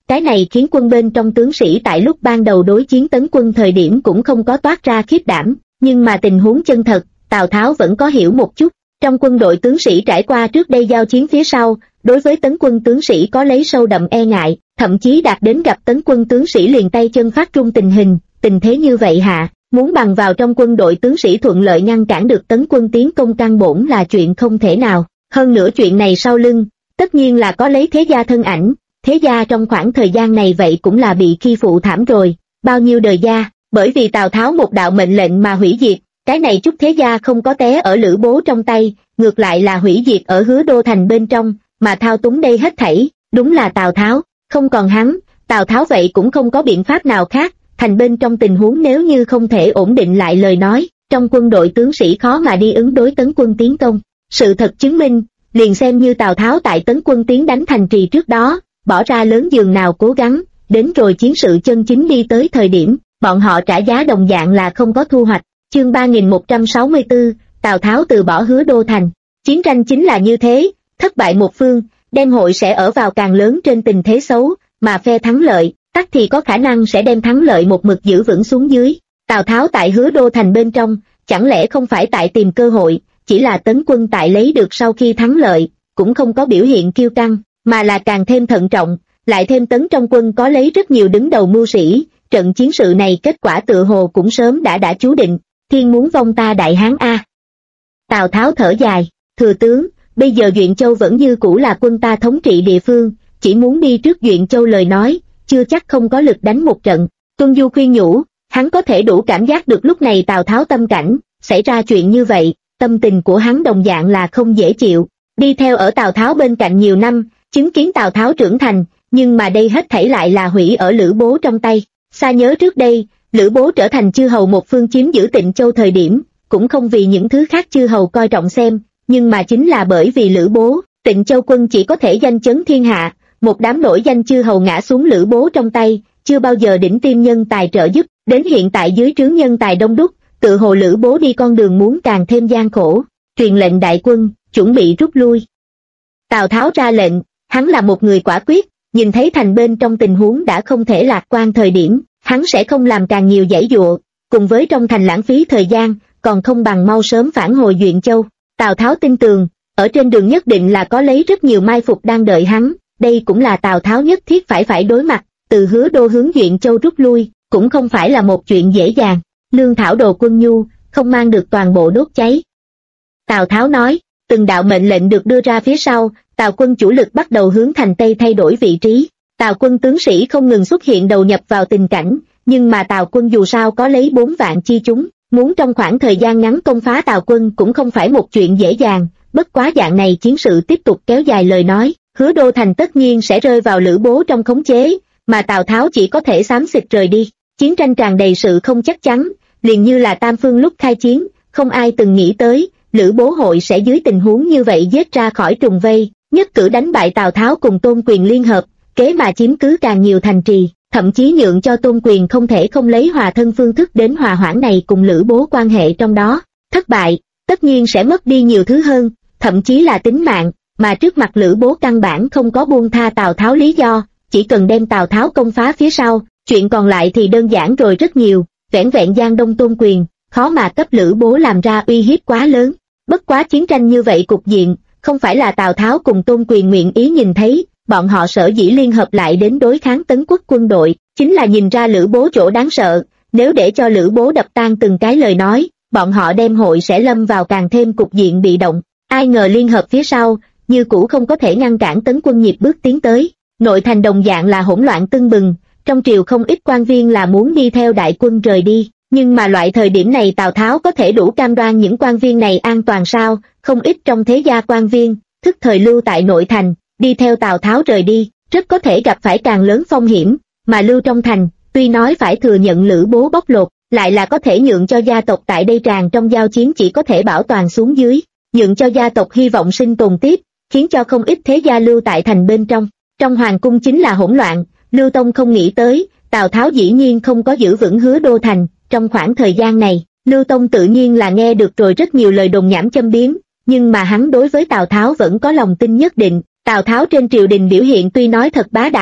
Cái này khiến quân bên trong tướng sĩ tại lúc ban đầu đối chiến tấn quân thời điểm cũng không có toát ra khiếp đảm, nhưng mà tình huống chân thật, Tào Tháo vẫn có hiểu một chút. Trong quân đội tướng sĩ trải qua trước đây giao chiến phía sau, đối với tấn quân tướng sĩ có lấy sâu đậm e ngại, thậm chí đạt đến gặp tấn quân tướng sĩ liền tay chân phát run tình thế như vậy hạ, muốn bằng vào trong quân đội tướng sĩ thuận lợi ngăn cản được tấn quân tiến công căn bổn là chuyện không thể nào. Hơn nữa chuyện này sau lưng, tất nhiên là có lấy thế gia thân ảnh, thế gia trong khoảng thời gian này vậy cũng là bị khi phụ thảm rồi, bao nhiêu đời gia, bởi vì Tào Tháo một đạo mệnh lệnh mà hủy diệt, cái này chút thế gia không có té ở Lữ Bố trong tay, ngược lại là hủy diệt ở Hứa Đô thành bên trong, mà thao túng đây hết thảy, đúng là Tào Tháo, không còn hắn, Tào Tháo vậy cũng không có biện pháp nào khác, thành bên trong tình huống nếu như không thể ổn định lại lời nói, trong quân đội tướng sĩ khó mà đi ứng đối tấn quân tiến công. Sự thật chứng minh, liền xem như Tào Tháo tại tấn quân tiến đánh thành trì trước đó, bỏ ra lớn giường nào cố gắng, đến rồi chiến sự chân chính đi tới thời điểm, bọn họ trả giá đồng dạng là không có thu hoạch. Chương 3164, Tào Tháo từ bỏ Hứa Đô thành. Chiến tranh chính là như thế, thất bại một phương, đem hội sẽ ở vào càng lớn trên tình thế xấu, mà phe thắng lợi, tắc thì có khả năng sẽ đem thắng lợi một mực giữ vững xuống dưới. Tào Tháo tại Hứa Đô thành bên trong, chẳng lẽ không phải tại tìm cơ hội, chỉ là tấn quân tại lấy được sau khi thắng lợi, cũng không có biểu hiện kiêu căng, mà là càng thêm thận trọng, lại thêm tấn trong quân có lấy rất nhiều đứng đầu mưu sĩ, trận chiến sự này kết quả tựa hồ cũng sớm đã chú định, thiên muốn vong ta Đại Hán a. Tào Tháo thở dài, thừa tướng, bây giờ Duyện Châu vẫn như cũ là quân ta thống trị địa phương, chỉ muốn đi trước Duyện Châu lời nói, chưa chắc không có lực đánh một trận. Tuân Du khuyên nhủ, hắn có thể đủ cảm giác được lúc này Tào Tháo tâm cảnh, xảy ra chuyện như vậy, tâm tình của hắn đồng dạng là không dễ chịu. Đi theo ở Tào Tháo bên cạnh nhiều năm, chứng kiến Tào Tháo trưởng thành, nhưng mà đây hết thảy lại là hủy ở Lữ Bố trong tay. Xa nhớ trước đây, Lữ Bố trở thành chư hầu một phương chiếm giữ Tịnh Châu thời điểm, cũng không vì những thứ khác chư hầu coi trọng xem, nhưng mà chính là bởi vì Lữ Bố, Tịnh Châu quân chỉ có thể danh chấn thiên hạ, một đám nổi danh chư hầu ngã xuống Lữ Bố trong tay, chưa bao giờ đỉnh tiêm nhân tài trợ giúp, đến hiện tại dưới trướng nhân tài đông đúc, tự hồ Lữ Bố đi con đường muốn càng thêm gian khổ, truyền lệnh đại quân, chuẩn bị rút lui. Tào Tháo ra lệnh, hắn là một người quả quyết, nhìn thấy thành bên trong tình huống đã không thể lạc quan thời điểm, hắn sẽ không làm càng nhiều giãy giụa, cùng với trong thành lãng phí thời gian, còn không bằng mau sớm phản hồi Duyện Châu. Tào Tháo tin tường, ở trên đường nhất định là có lấy rất nhiều mai phục đang đợi hắn, đây cũng là Tào Tháo nhất thiết phải đối mặt, từ Hứa Đô hướng Duyện Châu rút lui, cũng không phải là một chuyện dễ dàng, lương thảo đồ quân nhu, không mang được toàn bộ đốt cháy. Tào Tháo nói, từng đạo mệnh lệnh được đưa ra phía sau, Tào quân chủ lực bắt đầu hướng thành Tây thay đổi vị trí, Tào quân tướng sĩ không ngừng xuất hiện đầu nhập vào tình cảnh, nhưng mà Tào quân dù sao có lấy 4 vạn chi chúng, muốn trong khoảng thời gian ngắn công phá Tào quân cũng không phải một chuyện dễ dàng, bất quá dạng này chiến sự tiếp tục kéo dài lời nói, Hứa Đô thành tất nhiên sẽ rơi vào Lữ Bố trong khống chế, mà Tào Tháo chỉ có thể xám xịt rời đi. Chiến tranh tràn đầy sự không chắc chắn, liền như là Tam Phương lúc khai chiến, không ai từng nghĩ tới, Lữ Bố hội sẽ dưới tình huống như vậy giết ra khỏi trùng vây, nhất cử đánh bại Tào Tháo cùng Tôn Quyền liên hợp, kế mà chiếm cứ càng nhiều thành trì, thậm chí nhượng cho Tôn Quyền không thể không lấy hòa thân phương thức đến hòa hoãn này cùng Lữ Bố quan hệ trong đó. Thất bại, tất nhiên sẽ mất đi nhiều thứ hơn, thậm chí là tính mạng, mà trước mặt Lữ Bố căn bản không có buông tha Tào Tháo lý do, chỉ cần đem Tào Tháo công phá phía sau, chuyện còn lại thì đơn giản rồi rất nhiều, vẻn vẹn Giang Đông Tôn Quyền, khó mà cấp Lữ Bố làm ra uy hiếp quá lớn. Bất quá chiến tranh như vậy cục diện, không phải là Tào Tháo cùng Tôn Quyền nguyện ý nhìn thấy, bọn họ sở dĩ liên hợp lại đến đối kháng Tấn quốc quân đội, chính là nhìn ra Lữ Bố chỗ đáng sợ, nếu để cho Lữ Bố đập tan từng cái lời nói, bọn họ đem hội sẽ lâm vào càng thêm cục diện bị động. Ai ngờ liên hợp phía sau, như cũ không có thể ngăn cản Tấn quân nhịp bước tiến tới, nội thành đồng dạng là hỗn loạn tưng bừng, trong triều không ít quan viên là muốn đi theo đại quân rời đi, nhưng mà loại thời điểm này Tào Tháo có thể đủ cam đoan những quan viên này an toàn sao? Không ít trong thế gia quan viên, thức thời lưu tại nội thành, đi theo Tào Tháo rời đi, rất có thể gặp phải càng lớn phong hiểm, mà lưu trong thành, tuy nói phải thừa nhận Lữ Bố bóc lột, lại là có thể nhượng cho gia tộc tại đây tràn trong giao chiến chỉ có thể bảo toàn xuống dưới, nhượng cho gia tộc hy vọng sinh tồn tiếp, khiến cho không ít thế gia lưu tại thành bên trong. Trong hoàng cung chính là hỗn loạn, Lưu Tông không nghĩ tới, Tào Tháo dĩ nhiên không có giữ vững Hứa Đô thành, trong khoảng thời gian này, Lưu Tông tự nhiên là nghe được rồi rất nhiều lời đồn nhảm châm biếm, nhưng mà hắn đối với Tào Tháo vẫn có lòng tin nhất định. Tào Tháo trên triều đình biểu hiện tuy nói thật bá đạo,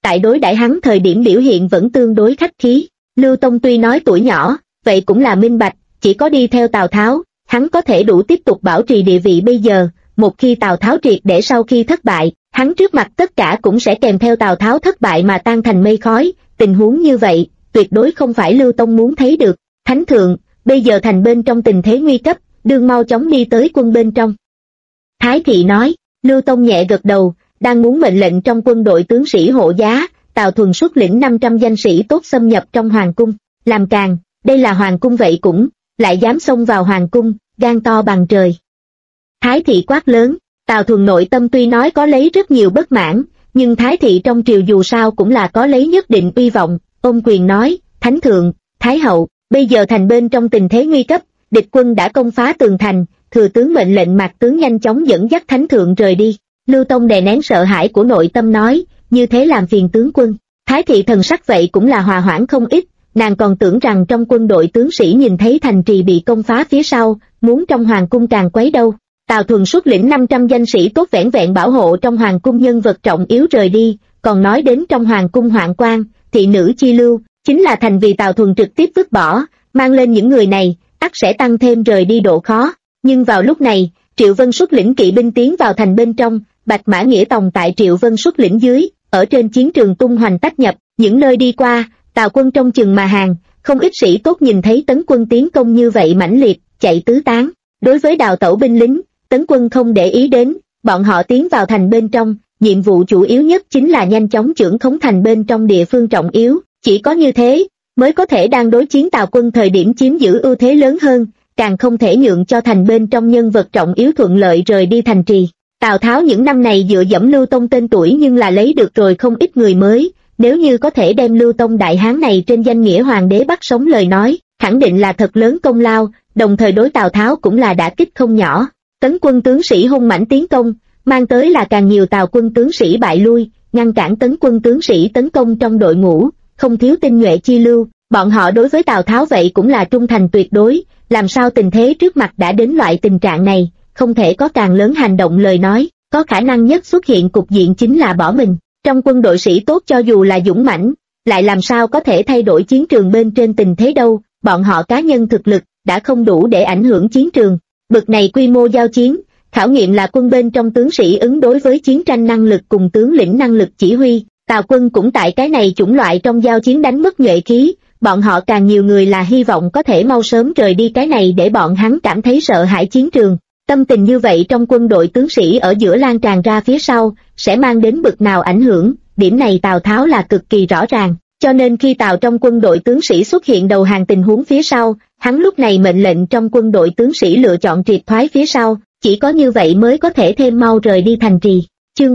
tại đối đãi hắn thời điểm biểu hiện vẫn tương đối khách khí. Lưu Tông tuy nói tuổi nhỏ, vậy cũng là minh bạch, chỉ có đi theo Tào Tháo, hắn có thể đủ tiếp tục bảo trì địa vị bây giờ, một khi Tào Tháo triệt để sau khi thất bại, hắn trước mặt tất cả cũng sẽ kèm theo Tào Tháo thất bại mà tan thành mây khói, tình huống như vậy, tuyệt đối không phải Lưu Tông muốn thấy được. Thánh thượng, bây giờ thành bên trong tình thế nguy cấp, đương mau chóng đi tới quân bên trong. Thái thị nói. Lưu Tông nhẹ gật đầu, đang muốn mệnh lệnh trong quân đội tướng sĩ hộ giá, Tào Thuần xuất lĩnh 500 danh sĩ tốt xâm nhập trong hoàng cung, làm càn, đây là hoàng cung vậy cũng, lại dám xông vào hoàng cung, gan to bằng trời. Thái thị quát lớn, Tào Thuần nội tâm tuy nói có lấy rất nhiều bất mãn, nhưng Thái thị trong triều dù sao cũng là có lấy nhất định uy vọng, ôm quyền nói, Thánh thượng, Thái hậu, bây giờ thành bên trong tình thế nguy cấp, địch quân đã công phá tường thành, thừa tướng mệnh lệnh Mạc tướng nhanh chóng dẫn dắt Thánh thượng rời đi. Lưu Tông đè nén sợ hãi của nội tâm nói, như thế làm phiền tướng quân. Thái thị thần sắc vậy cũng là hòa hoãn không ít, nàng còn tưởng rằng trong quân đội tướng sĩ nhìn thấy thành trì bị công phá phía sau, muốn trong hoàng cung càng quấy đâu. Tào Thuần xuất lĩnh 500 danh sĩ tốt vẻn vẹn bảo hộ trong hoàng cung nhân vật trọng yếu rời đi, còn nói đến trong hoàng cung hoạn quan, thị nữ chi lưu, chính là thành vì Tào Thuần trực tiếp vứt bỏ, mang lên những người này, ắt sẽ tăng thêm rời đi độ khó. Nhưng vào lúc này, Triệu Vân xuất lĩnh kỵ binh tiến vào thành bên trong, Bạch Mã Nghĩa Tòng tại Triệu Vân xuất lĩnh dưới, ở trên chiến trường tung hoành tách nhập, những nơi đi qua, Tào quân trong chừng mà hàng, không ít sĩ tốt nhìn thấy tấn quân tiến công như vậy mãnh liệt, chạy tứ tán. Đối với đào tẩu binh lính, tấn quân không để ý đến, bọn họ tiến vào thành bên trong, nhiệm vụ chủ yếu nhất chính là nhanh chóng chưởng khống thành bên trong địa phương trọng yếu, chỉ có như thế, mới có thể đang đối chiến Tào quân thời điểm chiếm giữ ưu thế lớn hơn, càng không thể nhượng cho thành bên trong nhân vật trọng yếu thuận lợi rời đi thành trì. Tào Tháo những năm này dựa dẫm Lưu Tông tên tuổi nhưng là lấy được rồi không ít người mới, nếu như có thể đem Lưu Tông đại hán này trên danh nghĩa hoàng đế bắt sống lời nói, khẳng định là thật lớn công lao, đồng thời đối Tào Tháo cũng là đả kích không nhỏ. Tấn quân tướng sĩ hung mãnh tiến công, mang tới là càng nhiều Tào quân tướng sĩ bại lui, ngăn cản tấn quân tướng sĩ tấn công trong đội ngũ, không thiếu tinh nhuệ chi lưu, bọn họ đối với Tào Tháo vậy cũng là trung thành tuyệt đối, làm sao tình thế trước mặt đã đến loại tình trạng này, không thể có càng lớn hành động lời nói, có khả năng nhất xuất hiện cục diện chính là bỏ mình. Trong quân đội sĩ tốt cho dù là dũng mãnh, lại làm sao có thể thay đổi chiến trường bên trên tình thế đâu, bọn họ cá nhân thực lực đã không đủ để ảnh hưởng chiến trường. Bực này quy mô giao chiến, khảo nghiệm là quân bên trong tướng sĩ ứng đối với chiến tranh năng lực cùng tướng lĩnh năng lực chỉ huy. Tào quân cũng tại cái này chủng loại trong giao chiến đánh mất nhuệ khí, bọn họ càng nhiều người là hy vọng có thể mau sớm rời đi cái này để bọn hắn cảm thấy sợ hãi chiến trường. Tâm tình như vậy trong quân đội tướng sĩ ở giữa lan tràn ra phía sau, sẽ mang đến bực nào ảnh hưởng, điểm này Tào Tháo là cực kỳ rõ ràng, cho nên khi Tào trong quân đội tướng sĩ xuất hiện đầu hàng tình huống phía sau, hắn lúc này mệnh lệnh trong quân đội tướng sĩ lựa chọn triệt thoái phía sau, chỉ có như vậy mới có thể thêm mau rời đi thành trì. Chương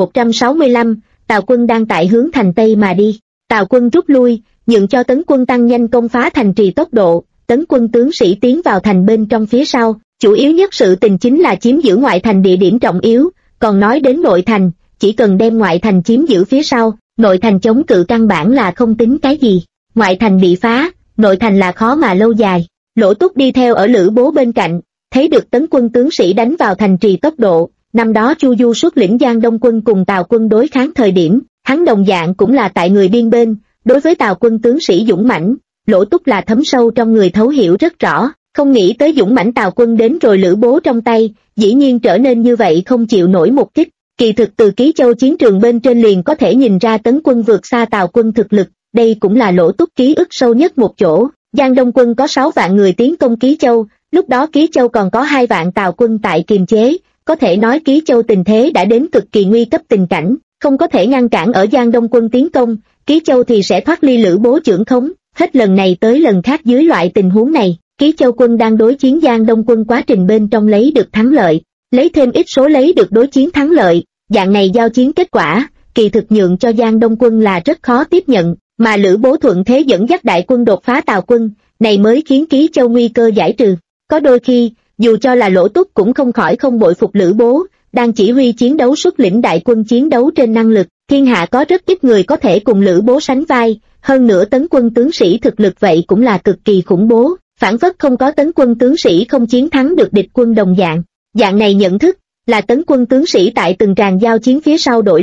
3165, Tào quân đang tại hướng thành Tây mà đi, Tào quân rút lui, nhượng cho tấn quân tăng nhanh công phá thành trì tốc độ, tấn quân tướng sĩ tiến vào thành bên trong phía sau. Chủ yếu nhất sự tình chính là chiếm giữ ngoại thành địa điểm trọng yếu, còn nói đến nội thành, chỉ cần đem ngoại thành chiếm giữ phía sau, nội thành chống cự căn bản là không tính cái gì. Ngoại thành bị phá, nội thành là khó mà lâu dài. Lỗ Túc đi theo ở Lữ Bố bên cạnh, thấy được tấn quân tướng sĩ đánh vào thành trì tốc độ, năm đó Chu Du xuất lĩnh Giang Đông quân cùng Tào quân đối kháng thời điểm, hắn đồng dạng cũng là tại người biên bên, đối với Tào quân tướng sĩ dũng mãnh, Lỗ Túc là thấm sâu trong người thấu hiểu rất rõ. Không nghĩ tới dũng mãnh Tào quân đến rồi Lữ Bố trong tay, dĩ nhiên trở nên như vậy không chịu nổi một kích. Kỳ thực từ Ký Châu chiến trường bên trên liền có thể nhìn ra tấn quân vượt xa Tào quân thực lực, đây cũng là Lỗ Túc ký ức sâu nhất một chỗ. Giang Đông quân có 6 vạn người tiến công Ký Châu, lúc đó Ký Châu còn có 2 vạn Tào quân tại kiềm chế, có thể nói Ký Châu tình thế đã đến cực kỳ nguy cấp tình cảnh, không có thể ngăn cản ở Giang Đông quân tiến công, Ký Châu thì sẽ thoát ly Lữ Bố chưởng khống, hết lần này tới lần khác dưới loại tình huống này. Ký Châu quân đang đối chiến Giang Đông quân quá trình bên trong lấy được thắng lợi, lấy thêm ít số lấy được đối chiến thắng lợi, dạng này giao chiến kết quả, kỳ thực nhượng cho Giang Đông quân là rất khó tiếp nhận, mà Lữ Bố thuận thế dẫn dắt đại quân đột phá Tào quân, này mới khiến Ký Châu nguy cơ giải trừ. Có đôi khi, dù cho là Lỗ Túc cũng không khỏi không bội phục Lữ Bố, đang chỉ huy chiến đấu xuất lĩnh đại quân chiến đấu trên năng lực, thiên hạ có rất ít người có thể cùng Lữ Bố sánh vai, hơn nữa tấn quân tướng sĩ thực lực vậy cũng là cực kỳ khủng bố. Phản phất không có tấn quân tướng sĩ không chiến thắng được địch quân đồng dạng. Dạng này nhận thức, là tấn quân tướng sĩ tại từng tràng giao chiến phía sau đổi lấy,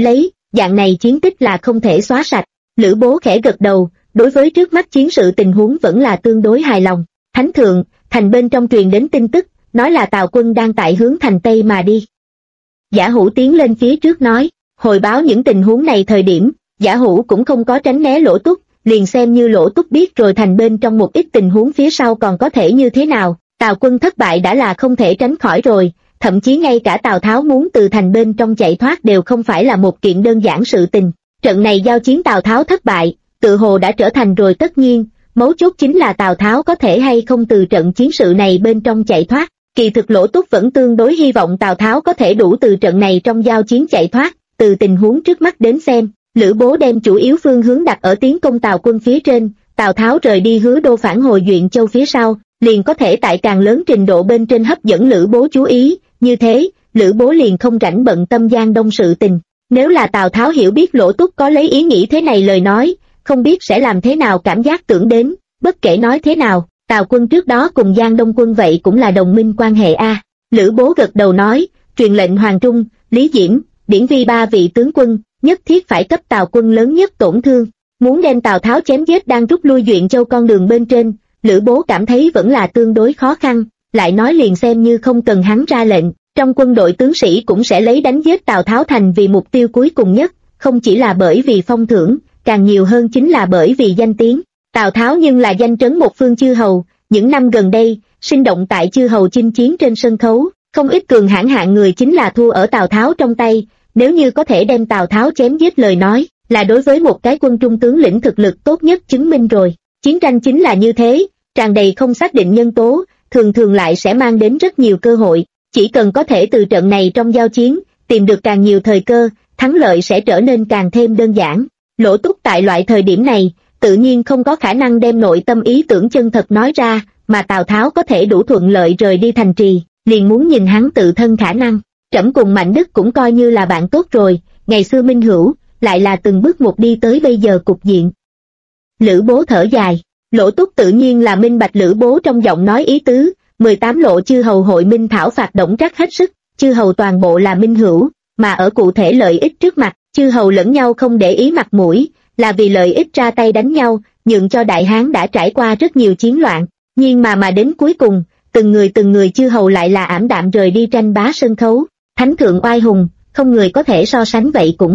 dạng này chiến tích là không thể xóa sạch. Lữ Bố khẽ gật đầu, đối với trước mắt chiến sự tình huống vẫn là tương đối hài lòng. Thánh thượng, thành bên trong truyền đến tin tức, nói là Tào quân đang tại hướng thành Tây mà đi. Giả Hữu tiến lên phía trước nói, hồi báo những tình huống này thời điểm, Giả Hữu cũng không có tránh né Lỗ Túc, liền xem như Lỗ Túc biết rồi thành bên trong một ít tình huống phía sau còn có thể như thế nào, Tào quân thất bại đã là không thể tránh khỏi rồi, thậm chí ngay cả Tào Tháo muốn từ thành bên trong chạy thoát đều không phải là một kiện đơn giản sự tình. Trận này giao chiến Tào Tháo thất bại, tự hồ đã trở thành rồi tất nhiên, mấu chốt chính là Tào Tháo có thể hay không từ trận chiến sự này bên trong chạy thoát. Kỳ thực Lỗ Túc vẫn tương đối hy vọng Tào Tháo có thể đủ từ trận này trong giao chiến chạy thoát, từ tình huống trước mắt đến xem, Lữ Bố đem chủ yếu phương hướng đặt ở tiến công Tào quân phía trên, Tào Tháo rời đi Hứa Đô phản hồi Duyện Châu phía sau, liền có thể tại càng lớn trình độ bên trên hấp dẫn Lữ Bố chú ý, như thế, Lữ Bố liền không rảnh bận tâm Giang Đông sự tình. Nếu là Tào Tháo hiểu biết Lỗ Túc có lấy ý nghĩ thế này lời nói, không biết sẽ làm thế nào cảm giác tưởng đến, bất kể nói thế nào, Tào quân trước đó cùng Giang Đông quân vậy cũng là đồng minh quan hệ a. Lữ Bố gật đầu nói, truyền lệnh Hoàng Trung, Lý Diễm, Điển Vi ba vị tướng quân, nhất thiết phải cấp Tào quân lớn nhất tổn thương, muốn đem Tào Tháo chém giết đang rút lui Duyện Châu con đường bên trên, Lữ Bố cảm thấy vẫn là tương đối khó khăn, lại nói liền xem như không cần hắn ra lệnh, trong quân đội tướng sĩ cũng sẽ lấy đánh giết Tào Tháo thành vì mục tiêu cuối cùng nhất, không chỉ là bởi vì phong thưởng, càng nhiều hơn chính là bởi vì danh tiếng. Tào Tháo nhưng là danh trấn một phương chư hầu, những năm gần đây, sinh động tại chư hầu chinh chiến trên sân khấu, không ít cường hãn hạng người chính là thua ở Tào Tháo trong tay, nếu như có thể đem Tào Tháo chém giết lời nói, là đối với một cái quân trung tướng lĩnh thực lực tốt nhất chứng minh rồi. Chiến tranh chính là như thế, tràn đầy không xác định nhân tố, thường thường lại sẽ mang đến rất nhiều cơ hội, chỉ cần có thể từ trận này trong giao chiến, tìm được càng nhiều thời cơ, thắng lợi sẽ trở nên càng thêm đơn giản. Lỗ Túc tại loại thời điểm này, tự nhiên không có khả năng đem nội tâm ý tưởng chân thật nói ra, mà Tào Tháo có thể đủ thuận lợi rời đi thành trì, liền muốn nhìn hắn tự thân khả năng. Trẫm cùng Mạnh Đức cũng coi như là bạn tốt rồi, ngày xưa minh hữu, lại là từng bước một đi tới bây giờ cục diện. Lữ Bố thở dài, Lỗ Túc tự nhiên là minh bạch Lữ Bố trong giọng nói ý tứ, 18 lộ chư hầu hội minh thảo phạt Đổng Trác hết sức, chư hầu toàn bộ là minh hữu, mà ở cụ thể lợi ích trước mặt, chư hầu lẫn nhau không để ý mặt mũi, là vì lợi ích ra tay đánh nhau, nhượng cho Đại Hán đã trải qua rất nhiều chiến loạn, nhưng mà đến cuối cùng, từng người chư hầu lại là ảm đạm rời đi tranh bá sân khấu, thánh thượng oai hùng, không người có thể so sánh vậy cũng.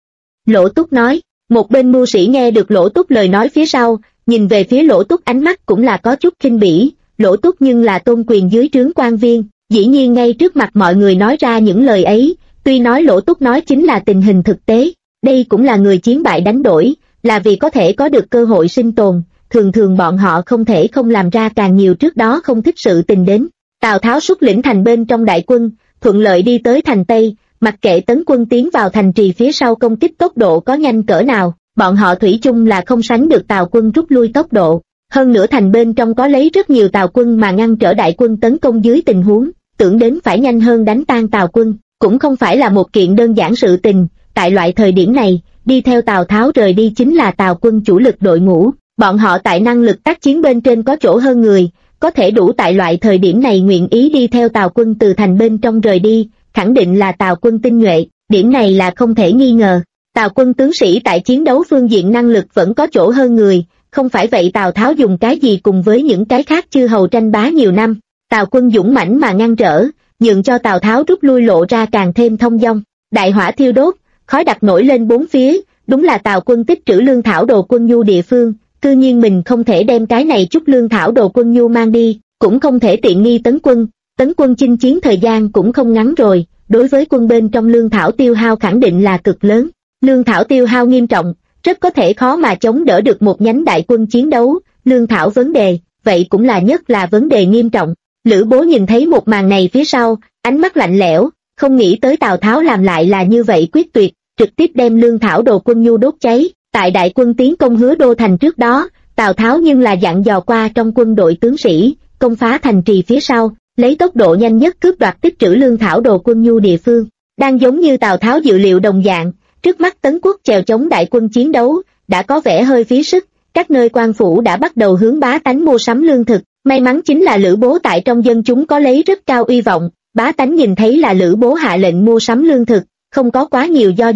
Lỗ Túc nói, một bên mưu sĩ nghe được Lỗ Túc lời nói phía sau, nhìn về phía Lỗ Túc ánh mắt cũng là có chút khinh bỉ, Lỗ Túc nhưng là tôn quyền dưới trướng quan viên, dĩ nhiên ngay trước mặt mọi người nói ra những lời ấy, tuy nói Lỗ Túc nói chính là tình hình thực tế, đây cũng là người chiến bại đánh đổi, là vì có thể có được cơ hội sinh tồn, thường thường bọn họ không thể không làm ra càng nhiều trước đó không thích sự tình đến. Tào Tháo xuất lĩnh thành bên trong đại quân, thuận lợi đi tới thành Tây, mặc kệ tấn quân tiến vào thành trì phía sau công kích tốc độ có nhanh cỡ nào, bọn họ thủy chung là không sánh được Tào quân rút lui tốc độ. Hơn nữa thành bên trong có lấy rất nhiều Tào quân mà ngăn trở đại quân tấn công dưới tình huống, tưởng đến phải nhanh hơn đánh tan Tào quân, cũng không phải là một kiện đơn giản sự tình. Tại loại thời điểm này, đi theo Tào Tháo rời đi chính là Tào quân chủ lực đội ngũ, bọn họ tại năng lực tác chiến bên trên có chỗ hơn người, có thể đủ tại loại thời điểm này nguyện ý đi theo Tào quân từ thành bên trong rời đi, khẳng định là Tào quân tinh nhuệ, điểm này là không thể nghi ngờ. Tào quân tướng sĩ tại chiến đấu phương diện năng lực vẫn có chỗ hơn người, không phải vậy Tào Tháo dùng cái gì cùng với những cái khác chư hầu tranh bá nhiều năm, Tào quân dũng mãnh mà ngăn trở, nhượng cho Tào Tháo rút lui lộ ra càng thêm thông dong. Đại hỏa thiêu đốt, khói đặc nổi lên bốn phía, đúng là Tào quân tích trữ lương thảo đồ quân nhu địa phương, cư nhiên mình không thể đem cái này chút lương thảo đồ quân nhu mang đi, cũng không thể tiện nghi tấn quân chinh chiến thời gian cũng không ngắn rồi, đối với quân bên trong lương thảo tiêu hao khẳng định là cực lớn, lương thảo tiêu hao nghiêm trọng, rất có thể khó mà chống đỡ được một nhánh đại quân chiến đấu, lương thảo vấn đề, vậy cũng là nhất là vấn đề nghiêm trọng. Lữ Bố nhìn thấy một màn này phía sau, ánh mắt lạnh lẽo, không nghĩ tới Tào Tháo làm lại là như vậy quyết tuyệt, trực tiếp đem lương thảo đồ quân nhu đốt cháy. Tại đại quân tiến công Hứa Đô thành trước đó, Tào Tháo nhưng là dặn dò qua trong quân đội tướng sĩ, công phá thành trì phía sau, lấy tốc độ nhanh nhất cướp đoạt tích trữ lương thảo đồ quân nhu địa phương. Đang giống như Tào Tháo dự liệu đồng dạng, trước mắt Tấn Quốc chèo chống đại quân chiến đấu, đã có vẻ hơi phí sức, các nơi quan phủ đã bắt đầu hướng bá tánh mua sắm lương thực. May mắn chính là Lữ Bố tại trong dân chúng có lấy rất cao uy vọng, bá tánh nhìn thấy là Lữ Bố hạ lệnh mua sắm lương thực, không có quá nhiều do dự,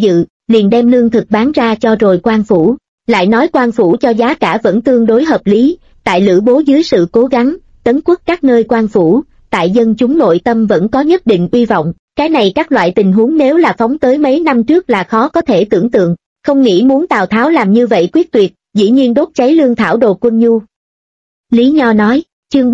liền đem lương thực bán ra cho rồi quan phủ. Lại nói quan phủ cho giá cả vẫn tương đối hợp lý, tại Lữ Bố dưới sự cố gắng, tấn quốc các nơi quan phủ, tại dân chúng nội tâm vẫn có nhất định uy vọng. Cái này các loại tình huống nếu là phóng tới mấy năm trước là khó có thể tưởng tượng, không nghĩ muốn Tào Tháo làm như vậy quyết tuyệt, dĩ nhiên đốt cháy lương thảo đồ quân nhu. Lý Nho nói, chương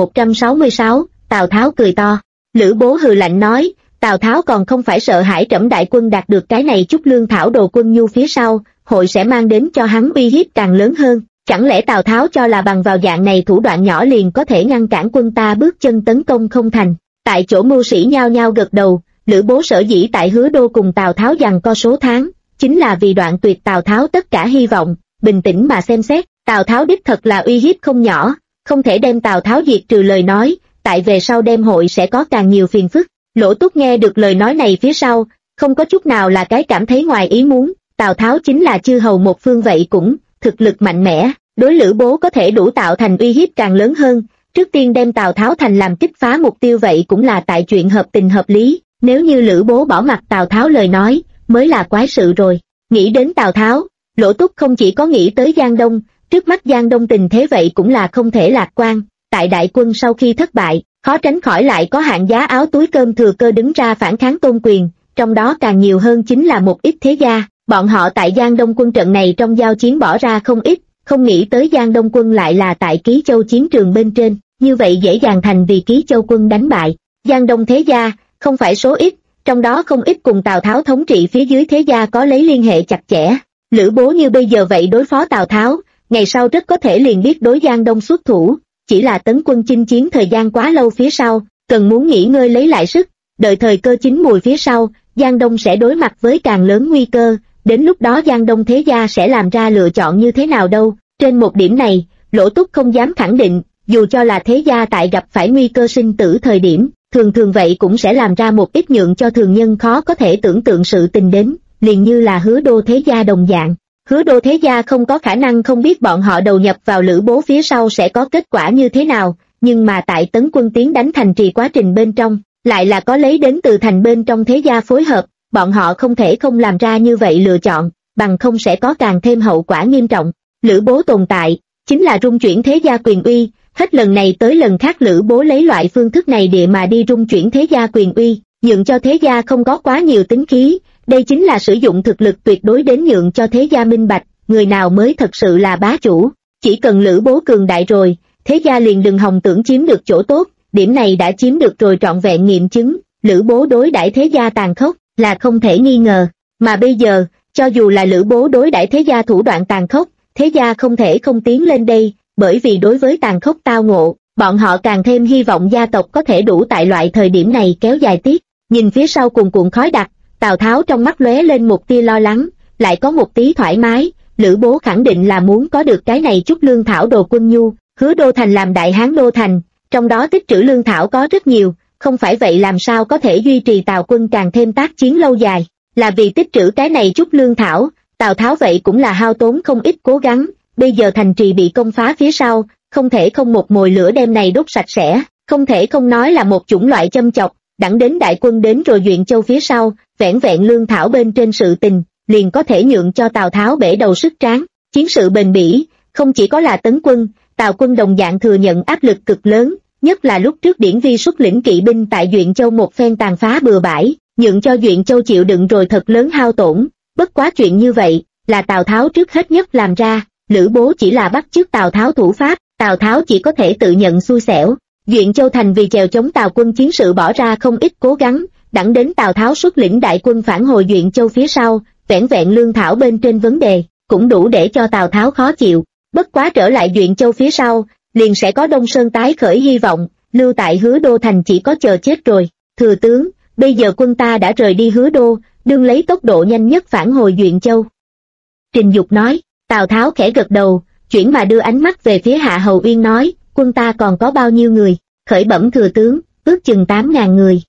3166, Tào Tháo cười to. Lữ Bố hừ lạnh nói, Tào Tháo còn không phải sợ hãi Trẫm đại quân đạt được cái này chút lương thảo đồ quân nhu phía sau, hội sẽ mang đến cho hắn uy hiếp càng lớn hơn. Chẳng lẽ Tào Tháo cho là bằng vào dạng này thủ đoạn nhỏ liền có thể ngăn cản quân ta bước chân tấn công không thành? Tại chỗ mưu sĩ nhao nhao gật đầu. Lữ Bố sở dĩ tại Hứa Đô cùng Tào Tháo giằng co số tháng, chính là vì đoạn tuyệt Tào Tháo tất cả hy vọng. Bình tĩnh mà xem xét, Tào Tháo đích thật là uy hiếp không nhỏ, không thể đem Tào Tháo diệt trừ lời nói, tại về sau đem hội sẽ có càng nhiều phiền phức. Lỗ Túc nghe được lời nói này phía sau, không có chút nào là cái cảm thấy ngoài ý muốn. Tào Tháo chính là chư hầu một phương vậy cũng thực lực mạnh mẽ, đối Lữ Bố có thể đủ tạo thành uy hiếp càng lớn hơn. Trước tiên đem Tào Tháo thành làm kích phá mục tiêu vậy cũng là tại chuyện hợp tình hợp lý. Nếu như Lữ Bố bỏ mặc Tào Tháo lời nói, mới là quái sự rồi. Nghĩ đến Tào Tháo, Lỗ Túc không chỉ có nghĩ tới Giang Đông, trước mắt Giang Đông tình thế vậy cũng là không thể lạc quan. Tại đại quân sau khi thất bại, khó tránh khỏi lại có hạng giá áo túi cơm thừa cơ đứng ra phản kháng Tôn Quyền, trong đó càng nhiều hơn chính là một ít thế gia. Bọn họ tại Giang Đông quân trận này trong giao chiến bỏ ra không ít, không nghĩ tới Giang Đông quân lại là tại Ký Châu chiến trường bên trên, như vậy dễ dàng thành vì Ký Châu quân đánh bại. Giang Đông thế gia, không phải số ít, trong đó không ít cùng Tào Tháo thống trị phía dưới thế gia có lấy liên hệ chặt chẽ. Lữ Bố như bây giờ vậy đối phó Tào Tháo, ngày sau rất có thể liền biết đối Giang Đông xuất thủ, chỉ là tấn quân chinh chiến thời gian quá lâu phía sau, cần muốn nghỉ ngơi lấy lại sức, đợi thời cơ chín mùi phía sau, Giang Đông sẽ đối mặt với càng lớn nguy cơ, đến lúc đó Giang Đông thế gia sẽ làm ra lựa chọn như thế nào đâu. Trên một điểm này, Lỗ Túc không dám khẳng định, dù cho là thế gia tại gặp phải nguy cơ sinh tử thời điểm, thường thường vậy cũng sẽ làm ra một ít nhượng cho thường nhân khó có thể tưởng tượng sự tình đến, liền như là Hứa Đô thế gia đồng dạng. Hứa Đô thế gia không có khả năng không biết bọn họ đầu nhập vào Lữ Bố phía sau sẽ có kết quả như thế nào, nhưng mà tại tấn quân tiến đánh thành trì quá trình bên trong, lại là có lấy đến từ thành bên trong thế gia phối hợp, bọn họ không thể không làm ra như vậy lựa chọn, bằng không sẽ có càng thêm hậu quả nghiêm trọng. Lữ Bố tồn tại, chính là rung chuyển thế gia quyền uy, hết lần này tới lần khác Lữ Bố lấy loại phương thức này địa mà đi rung chuyển thế gia quyền uy, nhượng cho thế gia không có quá nhiều tính khí, đây chính là sử dụng thực lực tuyệt đối đến nhượng cho thế gia minh bạch, người nào mới thật sự là bá chủ. Chỉ cần Lữ Bố cường đại rồi, thế gia liền đừng hòng tưởng chiếm được chỗ tốt, điểm này đã chiếm được rồi trọn vẹn nghiệm chứng. Lữ Bố đối đãi thế gia tàn khốc là không thể nghi ngờ, mà bây giờ, cho dù là Lữ Bố đối đãi thế gia thủ đoạn tàn khốc, thế gia không thể không tiến lên đây, bởi vì đối với tàn khốc tao ngộ, bọn họ càng thêm hy vọng gia tộc có thể đủ tại loại thời điểm này kéo dài tiếp. Nhìn phía sau cuồn cuộn khói đặc, Tào Tháo trong mắt lóe lên một tia lo lắng, lại có một tí thoải mái. Lữ Bố khẳng định là muốn có được cái này chút lương thảo đồ quân nhu, Hứa Đô thành làm đại hán đô thành, trong đó tích trữ lương thảo có rất nhiều, không phải vậy làm sao có thể duy trì Tào quân càng thêm tác chiến lâu dài. Là vì tích trữ cái này chút lương thảo, Tào Tháo vậy cũng là hao tốn không ít cố gắng, bây giờ thành trì bị công phá phía sau, không thể không một mồi lửa đem này đốt sạch sẽ, không thể không nói là một chủng loại châm chọc. Đẳng đến đại quân đến rồi Duyện Châu phía sau, vẻn vẹn lương thảo bên trên sự tình, liền có thể nhượng cho Tào Tháo bể đầu sức tráng. Chiến sự bền bỉ, không chỉ có là tấn quân, Tào quân đồng dạng thừa nhận áp lực cực lớn, nhất là lúc trước Điển Vi xuất lĩnh kỵ binh tại Duyện Châu một phen tàn phá bừa bãi, nhượng cho Duyện Châu chịu đựng rồi thật lớn hao tổn. Bất quá chuyện như vậy, là Tào Tháo trước hết nhất làm ra, Lữ Bố chỉ là bắt chước Tào Tháo thủ pháp, Tào Tháo chỉ có thể tự nhận xui xẻo. Duyện Châu thành vì chèo chống Tào quân chiến sự bỏ ra không ít cố gắng, đẳng đến Tào Tháo xuất lĩnh đại quân phản hồi Duyện Châu phía sau, vẻn vẹn lương thảo bên trên vấn đề, cũng đủ để cho Tào Tháo khó chịu. Bất quá trở lại Duyện Châu phía sau, liền sẽ có Đông Sơn tái khởi hy vọng, lưu tại Hứa Đô thành chỉ có chờ chết rồi. Thừa tướng, bây giờ quân ta đã rời đi Hứa Đô, đương lấy tốc độ nhanh nhất phản hồi Duyện Châu. Trình Dục nói. Tào Tháo khẽ gật đầu, chuyển mà đưa ánh mắt về phía Hạ Hầu Uyên nói, quân ta còn có bao nhiêu người? Khởi bẩm thừa tướng, ước chừng 8.000 người.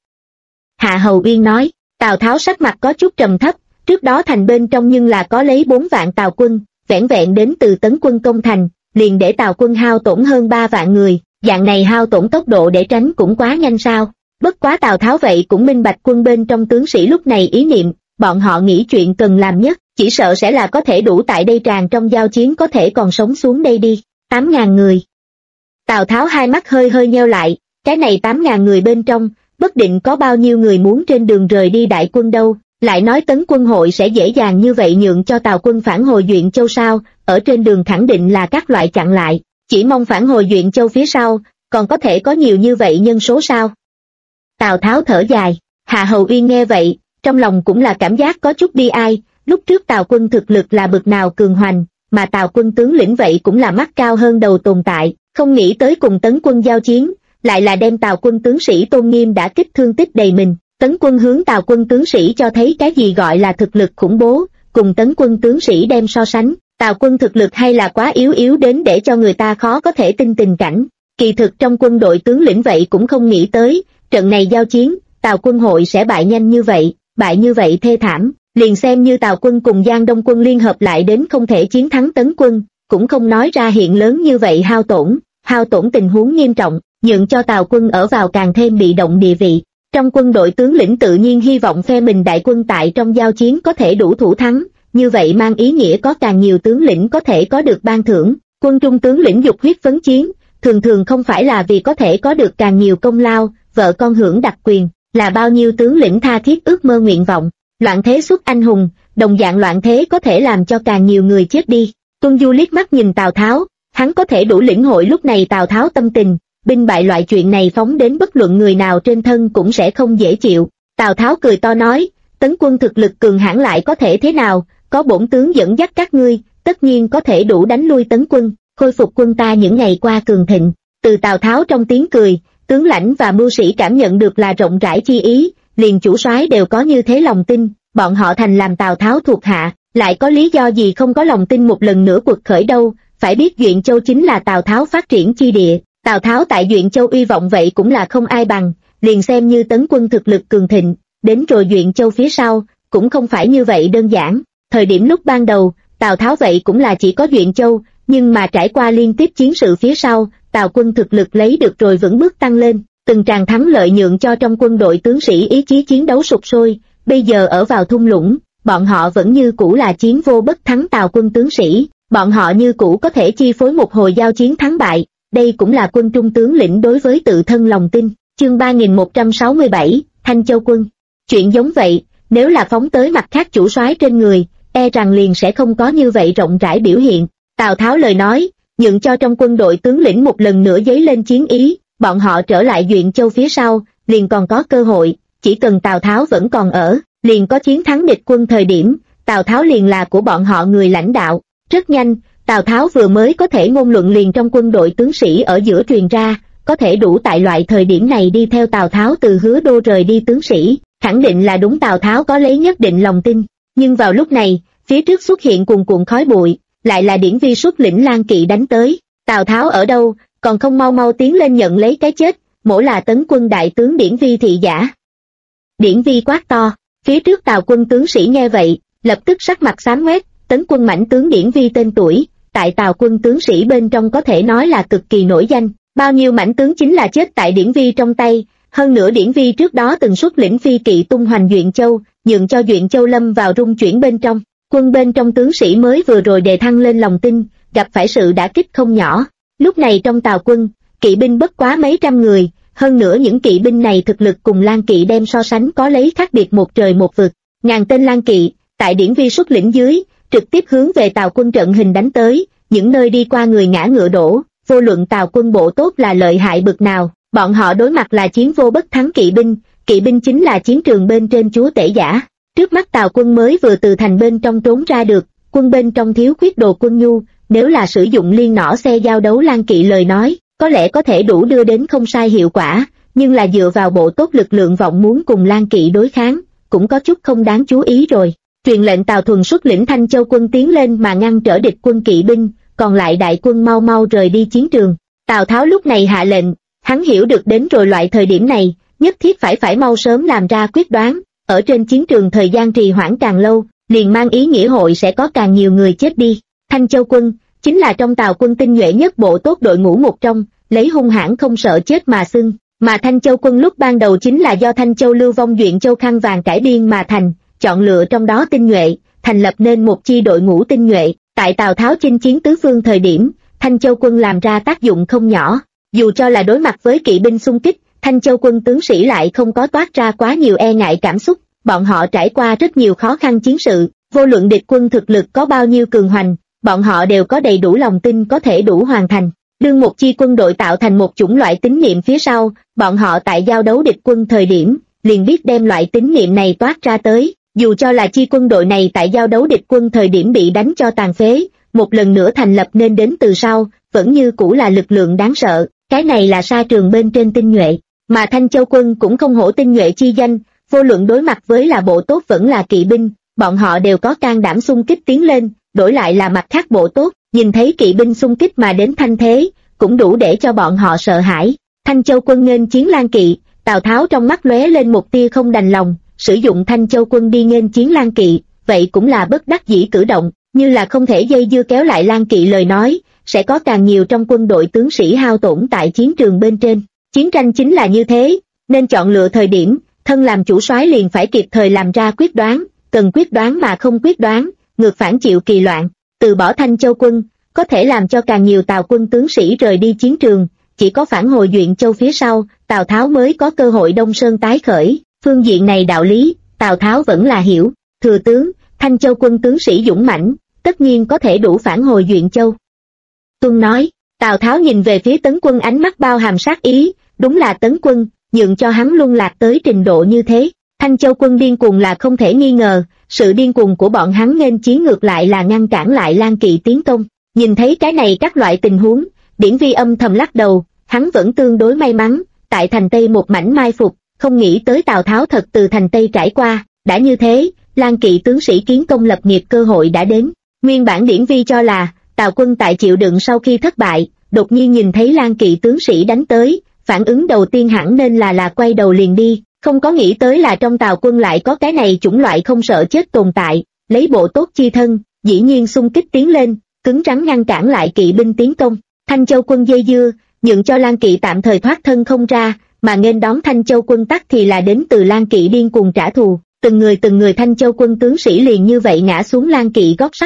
Hạ Hầu Uyên nói. Tào Tháo sắc mặt có chút trầm thấp, trước đó thành bên trong nhưng là có lấy 4 vạn Tào quân, vẻn vẹn đến từ tấn quân công thành, liền để Tào quân hao tổn hơn 3 vạn người, dạng này hao tổn tốc độ để tránh cũng quá nhanh sao. Bất quá Tào Tháo vậy cũng minh bạch quân bên trong tướng sĩ lúc này ý niệm, bọn họ nghĩ chuyện cần làm nhất, chỉ sợ sẽ là có thể đủ tại đây tràn trong giao chiến có thể còn sống xuống đây đi. 8.000 người. Tào Tháo hai mắt hơi hơi nheo lại, cái này 8.000 người bên trong, bất định có bao nhiêu người muốn trên đường rời đi đại quân đâu, lại nói tấn quân hội sẽ dễ dàng như vậy nhượng cho Tào quân phản hồi Duyện Châu sao, ở trên đường khẳng định là các loại chặn lại, chỉ mong phản hồi Duyện Châu phía sau, còn có thể có nhiều như vậy nhân số sao. Tào Tháo thở dài, Hạ Hầu Uyên nghe vậy, trong lòng cũng là cảm giác có chút bi ai, lúc trước Tào quân thực lực là bực nào cường hoành, mà Tào quân tướng lĩnh vậy cũng là mắt cao hơn đầu tồn tại, không nghĩ tới cùng tấn quân giao chiến, lại là đem Tào quân tướng sĩ tôn nghiêm đã kích thương tích đầy mình. Tấn quân hướng Tào quân tướng sĩ cho thấy cái gì gọi là thực lực khủng bố, cùng tấn quân tướng sĩ đem so sánh, Tào quân thực lực hay là quá yếu đến để cho người ta khó có thể tin tình cảnh. Kỳ thực trong quân đội tướng lĩnh vậy cũng không nghĩ tới, trận này giao chiến, Tào quân hội sẽ bại nhanh như vậy, bại như vậy thê thảm, liền xem như Tào quân cùng Giang Đông quân liên hợp lại đến không thể chiến thắng tấn quân, cũng không nói ra hiện lớn như vậy hao tổn tình huống nghiêm trọng, nhượng cho Tào quân ở vào càng thêm bị động địa vị. Trong quân đội tướng lĩnh tự nhiên hy vọng phe mình đại quân tại trong giao chiến có thể đủ thủ thắng, như vậy mang ý nghĩa có càng nhiều tướng lĩnh có thể có được ban thưởng. Quân trung tướng lĩnh dục huyết phấn chiến, thường không phải là vì có thể có được càng nhiều công lao, vợ con hưởng đặc quyền, là bao nhiêu tướng lĩnh tha thiết ước mơ nguyện vọng. Loạn thế xuất anh hùng, đồng dạng loạn thế có thể làm cho càng nhiều người chết đi. Tuân Du liếc mắt nhìn Tào Tháo, hắn có thể đủ lĩnh hội lúc này Tào Tháo tâm tình. Binh bại loại chuyện này phóng đến bất luận người nào trên thân cũng sẽ không dễ chịu. Tào Tháo cười to nói, tấn quân thực lực cường hãn lại có thể thế nào, có bổn tướng dẫn dắt các ngươi, tất nhiên có thể đủ đánh lui tấn quân, khôi phục quân ta những ngày qua cường thịnh. Từ Tào Tháo trong tiếng cười, tướng lãnh và mưu sĩ cảm nhận được là rộng rãi chi ý, liền chủ soái đều có như thế lòng tin, bọn họ thành làm Tào Tháo thuộc hạ, lại có lý do gì không có lòng tin một lần nữa cuộc khởi đâu, phải biết Duyện Châu chính là Tào Tháo phát triển chi địa. Tào Tháo tại Duyện Châu uy vọng vậy cũng là không ai bằng, liền xem như tấn quân thực lực cường thịnh, đến rồi Duyện Châu phía sau, cũng không phải như vậy đơn giản. Thời điểm lúc ban đầu, Tào Tháo vậy cũng là chỉ có Duyện Châu, nhưng mà trải qua liên tiếp chiến sự phía sau, Tào quân thực lực lấy được rồi vững bước tăng lên, từng tràng thắng lợi nhượng cho trong quân đội tướng sĩ ý chí chiến đấu sục sôi, bây giờ ở vào thung lũng, bọn họ vẫn như cũ là chiến vô bất thắng Tào quân tướng sĩ, bọn họ như cũ có thể chi phối một hồi giao chiến thắng bại. Đây cũng là quân trung tướng lĩnh đối với tự thân lòng tin. Chương 3167, Thanh Châu quân. Chuyện giống vậy, nếu là phóng tới mặt khác chủ soái trên người, e rằng liền sẽ không có như vậy rộng rãi biểu hiện. Tào Tháo lời nói, nhượng cho trong quân đội tướng lĩnh một lần nữa dấy lên chiến ý, bọn họ trở lại Duyện Châu phía sau, liền còn có cơ hội, chỉ cần Tào Tháo vẫn còn ở, liền có chiến thắng địch quân thời điểm, Tào Tháo liền là của bọn họ người lãnh đạo. Rất nhanh, Tào Tháo vừa mới có thể ngôn luận liền trong quân đội tướng sĩ ở giữa truyền ra, có thể đủ tại loại thời điểm này đi theo Tào Tháo từ Hứa Đô rời đi tướng sĩ, khẳng định là đúng Tào Tháo có lấy nhất định lòng tin. Nhưng vào lúc này, phía trước xuất hiện cuồn cuộn khói bụi, lại là Điển Vi xuất lĩnh Lang Kỵ đánh tới. Tào Tháo ở đâu, còn không mau mau tiến lên nhận lấy cái chết, mỗ là tấn quân đại tướng Điển Vi thị giả. Điển Vi quát to, phía trước Tào quân tướng sĩ nghe vậy, lập tức sắc mặt xám ngoét, tấn quân mãnh tướng Điển Vi tên tuổi, tại Tào quân tướng sĩ bên trong có thể nói là cực kỳ nổi danh, bao nhiêu mãnh tướng chính là chết tại Điển Vi trong tay, hơn nữa Điển Vi trước đó từng xuất lĩnh phi kỵ tung hoành Duyện Châu, nhượng cho Duyện Châu lâm vào rung chuyển bên trong, quân bên trong tướng sĩ mới vừa rồi đề thăng lên lòng tin, gặp phải sự đả kích không nhỏ, lúc này trong Tào quân, kỵ binh bất quá mấy trăm người, hơn nữa những kỵ binh này thực lực cùng Lang Kỵ đem so sánh có lấy khác biệt một trời một vực, ngàn tên Lang Kỵ, tại Điển Vi xuất lĩnh dưới, trực tiếp hướng về Tào quân trận hình đánh tới, những nơi đi qua người ngã ngựa đổ, vô luận Tào quân bộ tốt là lợi hại bực nào, bọn họ đối mặt là chiến vô bất thắng kỵ binh chính là chiến trường bên trên chúa tể giả. Trước mắt Tào quân mới vừa từ thành bên trong trốn ra được, quân bên trong thiếu khuyết đồ quân nhu, nếu là sử dụng liên nỏ xe giao đấu Lang Kỵ lời nói, có lẽ có thể đủ đưa đến không sai hiệu quả, nhưng là dựa vào bộ tốt lực lượng vọng muốn cùng Lang Kỵ đối kháng, cũng có chút không đáng chú ý rồi. Truyền lệnh Tào Thuần xuất lĩnh Thanh Châu quân tiến lên mà ngăn trở địch quân kỵ binh, còn lại đại quân mau mau rời đi chiến trường. Tào Tháo lúc này hạ lệnh, hắn hiểu được đến rồi loại thời điểm này, nhất thiết phải mau sớm làm ra quyết đoán, ở trên chiến trường thời gian trì hoãn càng lâu, liền mang ý nghĩa hội sẽ có càng nhiều người chết đi. Thanh Châu quân, chính là trong Tào quân tinh nhuệ nhất bộ tốt đội ngũ một trong, lấy hung hãn không sợ chết mà xưng, mà Thanh Châu quân lúc ban đầu chính là do Thanh Châu lưu vong Duyện Châu khăn vàng cải biên mà thành, chọn lựa trong đó tinh nhuệ, thành lập nên một chi đội ngũ tinh nhuệ. Tại Tào Tháo chinh chiến tứ phương thời điểm, Thanh Châu quân làm ra tác dụng không nhỏ. Dù cho là đối mặt với kỵ binh xung kích, Thanh Châu quân tướng sĩ lại không có toát ra quá nhiều e ngại cảm xúc. Bọn họ trải qua rất nhiều khó khăn chiến sự, vô luận địch quân thực lực có bao nhiêu cường hoành, bọn họ đều có đầy đủ lòng tin có thể đủ hoàn thành. Đương một chi quân đội tạo thành một chủng loại tín niệm phía sau, bọn họ tại giao đấu địch quân thời điểm, liền biết đem loại tín niệm này toát ra tới. Dù cho là chi quân đội này tại giao đấu địch quân thời điểm bị đánh cho tàn phế, một lần nữa thành lập nên đến từ sau, vẫn như cũ là lực lượng đáng sợ. Cái này là sa trường bên trên tinh nhuệ, mà Thanh Châu quân cũng không hổ tinh nhuệ chi danh, vô luận đối mặt với là bộ tốt vẫn là kỵ binh, bọn họ đều có can đảm xung kích tiến lên, đổi lại là mặt khác bộ tốt, nhìn thấy kỵ binh xung kích mà đến thanh thế, cũng đủ để cho bọn họ sợ hãi. Thanh Châu quân nghênh chiến Lan Kỵ, Tào Tháo trong mắt lóe lên một tia không đành lòng, sử dụng Thanh Châu quân đi nghênh chiến Lan Kỵ, vậy cũng là bất đắc dĩ cử động, như là không thể dây dưa kéo lại Lan Kỵ lời nói, sẽ có càng nhiều trong quân đội tướng sĩ hao tổn tại chiến trường bên trên. Chiến tranh chính là như thế, nên chọn lựa thời điểm, thân làm chủ soái liền phải kịp thời làm ra quyết đoán, cần quyết đoán mà không quyết đoán, ngược phản chịu kỳ loạn. Từ bỏ Thanh Châu quân, có thể làm cho càng nhiều Tào quân tướng sĩ rời đi chiến trường, chỉ có phản hồi Duyện Châu phía sau, Tào Tháo mới có cơ hội Đông Sơn tái khởi. Phương diện này đạo lý, Tào Tháo vẫn là hiểu. Thừa tướng, Thanh Châu quân tướng sĩ dũng mãnh, tất nhiên có thể đủ phản hồi Duyện Châu. Tuân nói. Tào Tháo nhìn về phía Tấn quân ánh mắt bao hàm sát ý, đúng là Tấn quân, nhượng cho hắn luân lạc tới trình độ như thế. Thanh Châu quân điên cuồng là không thể nghi ngờ, sự điên cuồng của bọn hắn nghênh chiến ngược lại là ngăn cản lại Lan Kỵ tiến công. Nhìn thấy cái này các loại tình huống, Điển Vi âm thầm lắc đầu, hắn vẫn tương đối may mắn, tại thành Tây một mảnh mai phục, không nghĩ tới Tào Tháo thật từ thành Tây trải qua. Đã như thế, Lan Kỵ tướng sĩ kiến công lập nghiệp cơ hội đã đến. Nguyên bản Điển Vi cho là Tào quân tại chịu đựng sau khi thất bại, đột nhiên nhìn thấy Lan Kỵ tướng sĩ đánh tới, phản ứng đầu tiên hẳn nên là quay đầu liền đi, không có nghĩ tới là trong Tào quân lại có cái này chủng loại không sợ chết tồn tại, lấy bộ tốt chi thân, dĩ nhiên xung kích tiến lên, cứng rắn ngăn cản lại kỵ binh tiến công. Thanh Châu quân dây dưa, nhượng cho Lan Kỵ tạm thời thoát thân không ra, mà nghênh đón Thanh Châu quân tắc thì là đến từ Lan Kỵ điên cuồng trả thù. Từng người Thanh Châu quân tướng sĩ liền như vậy ngã xuống Lan Kỵ gót sắt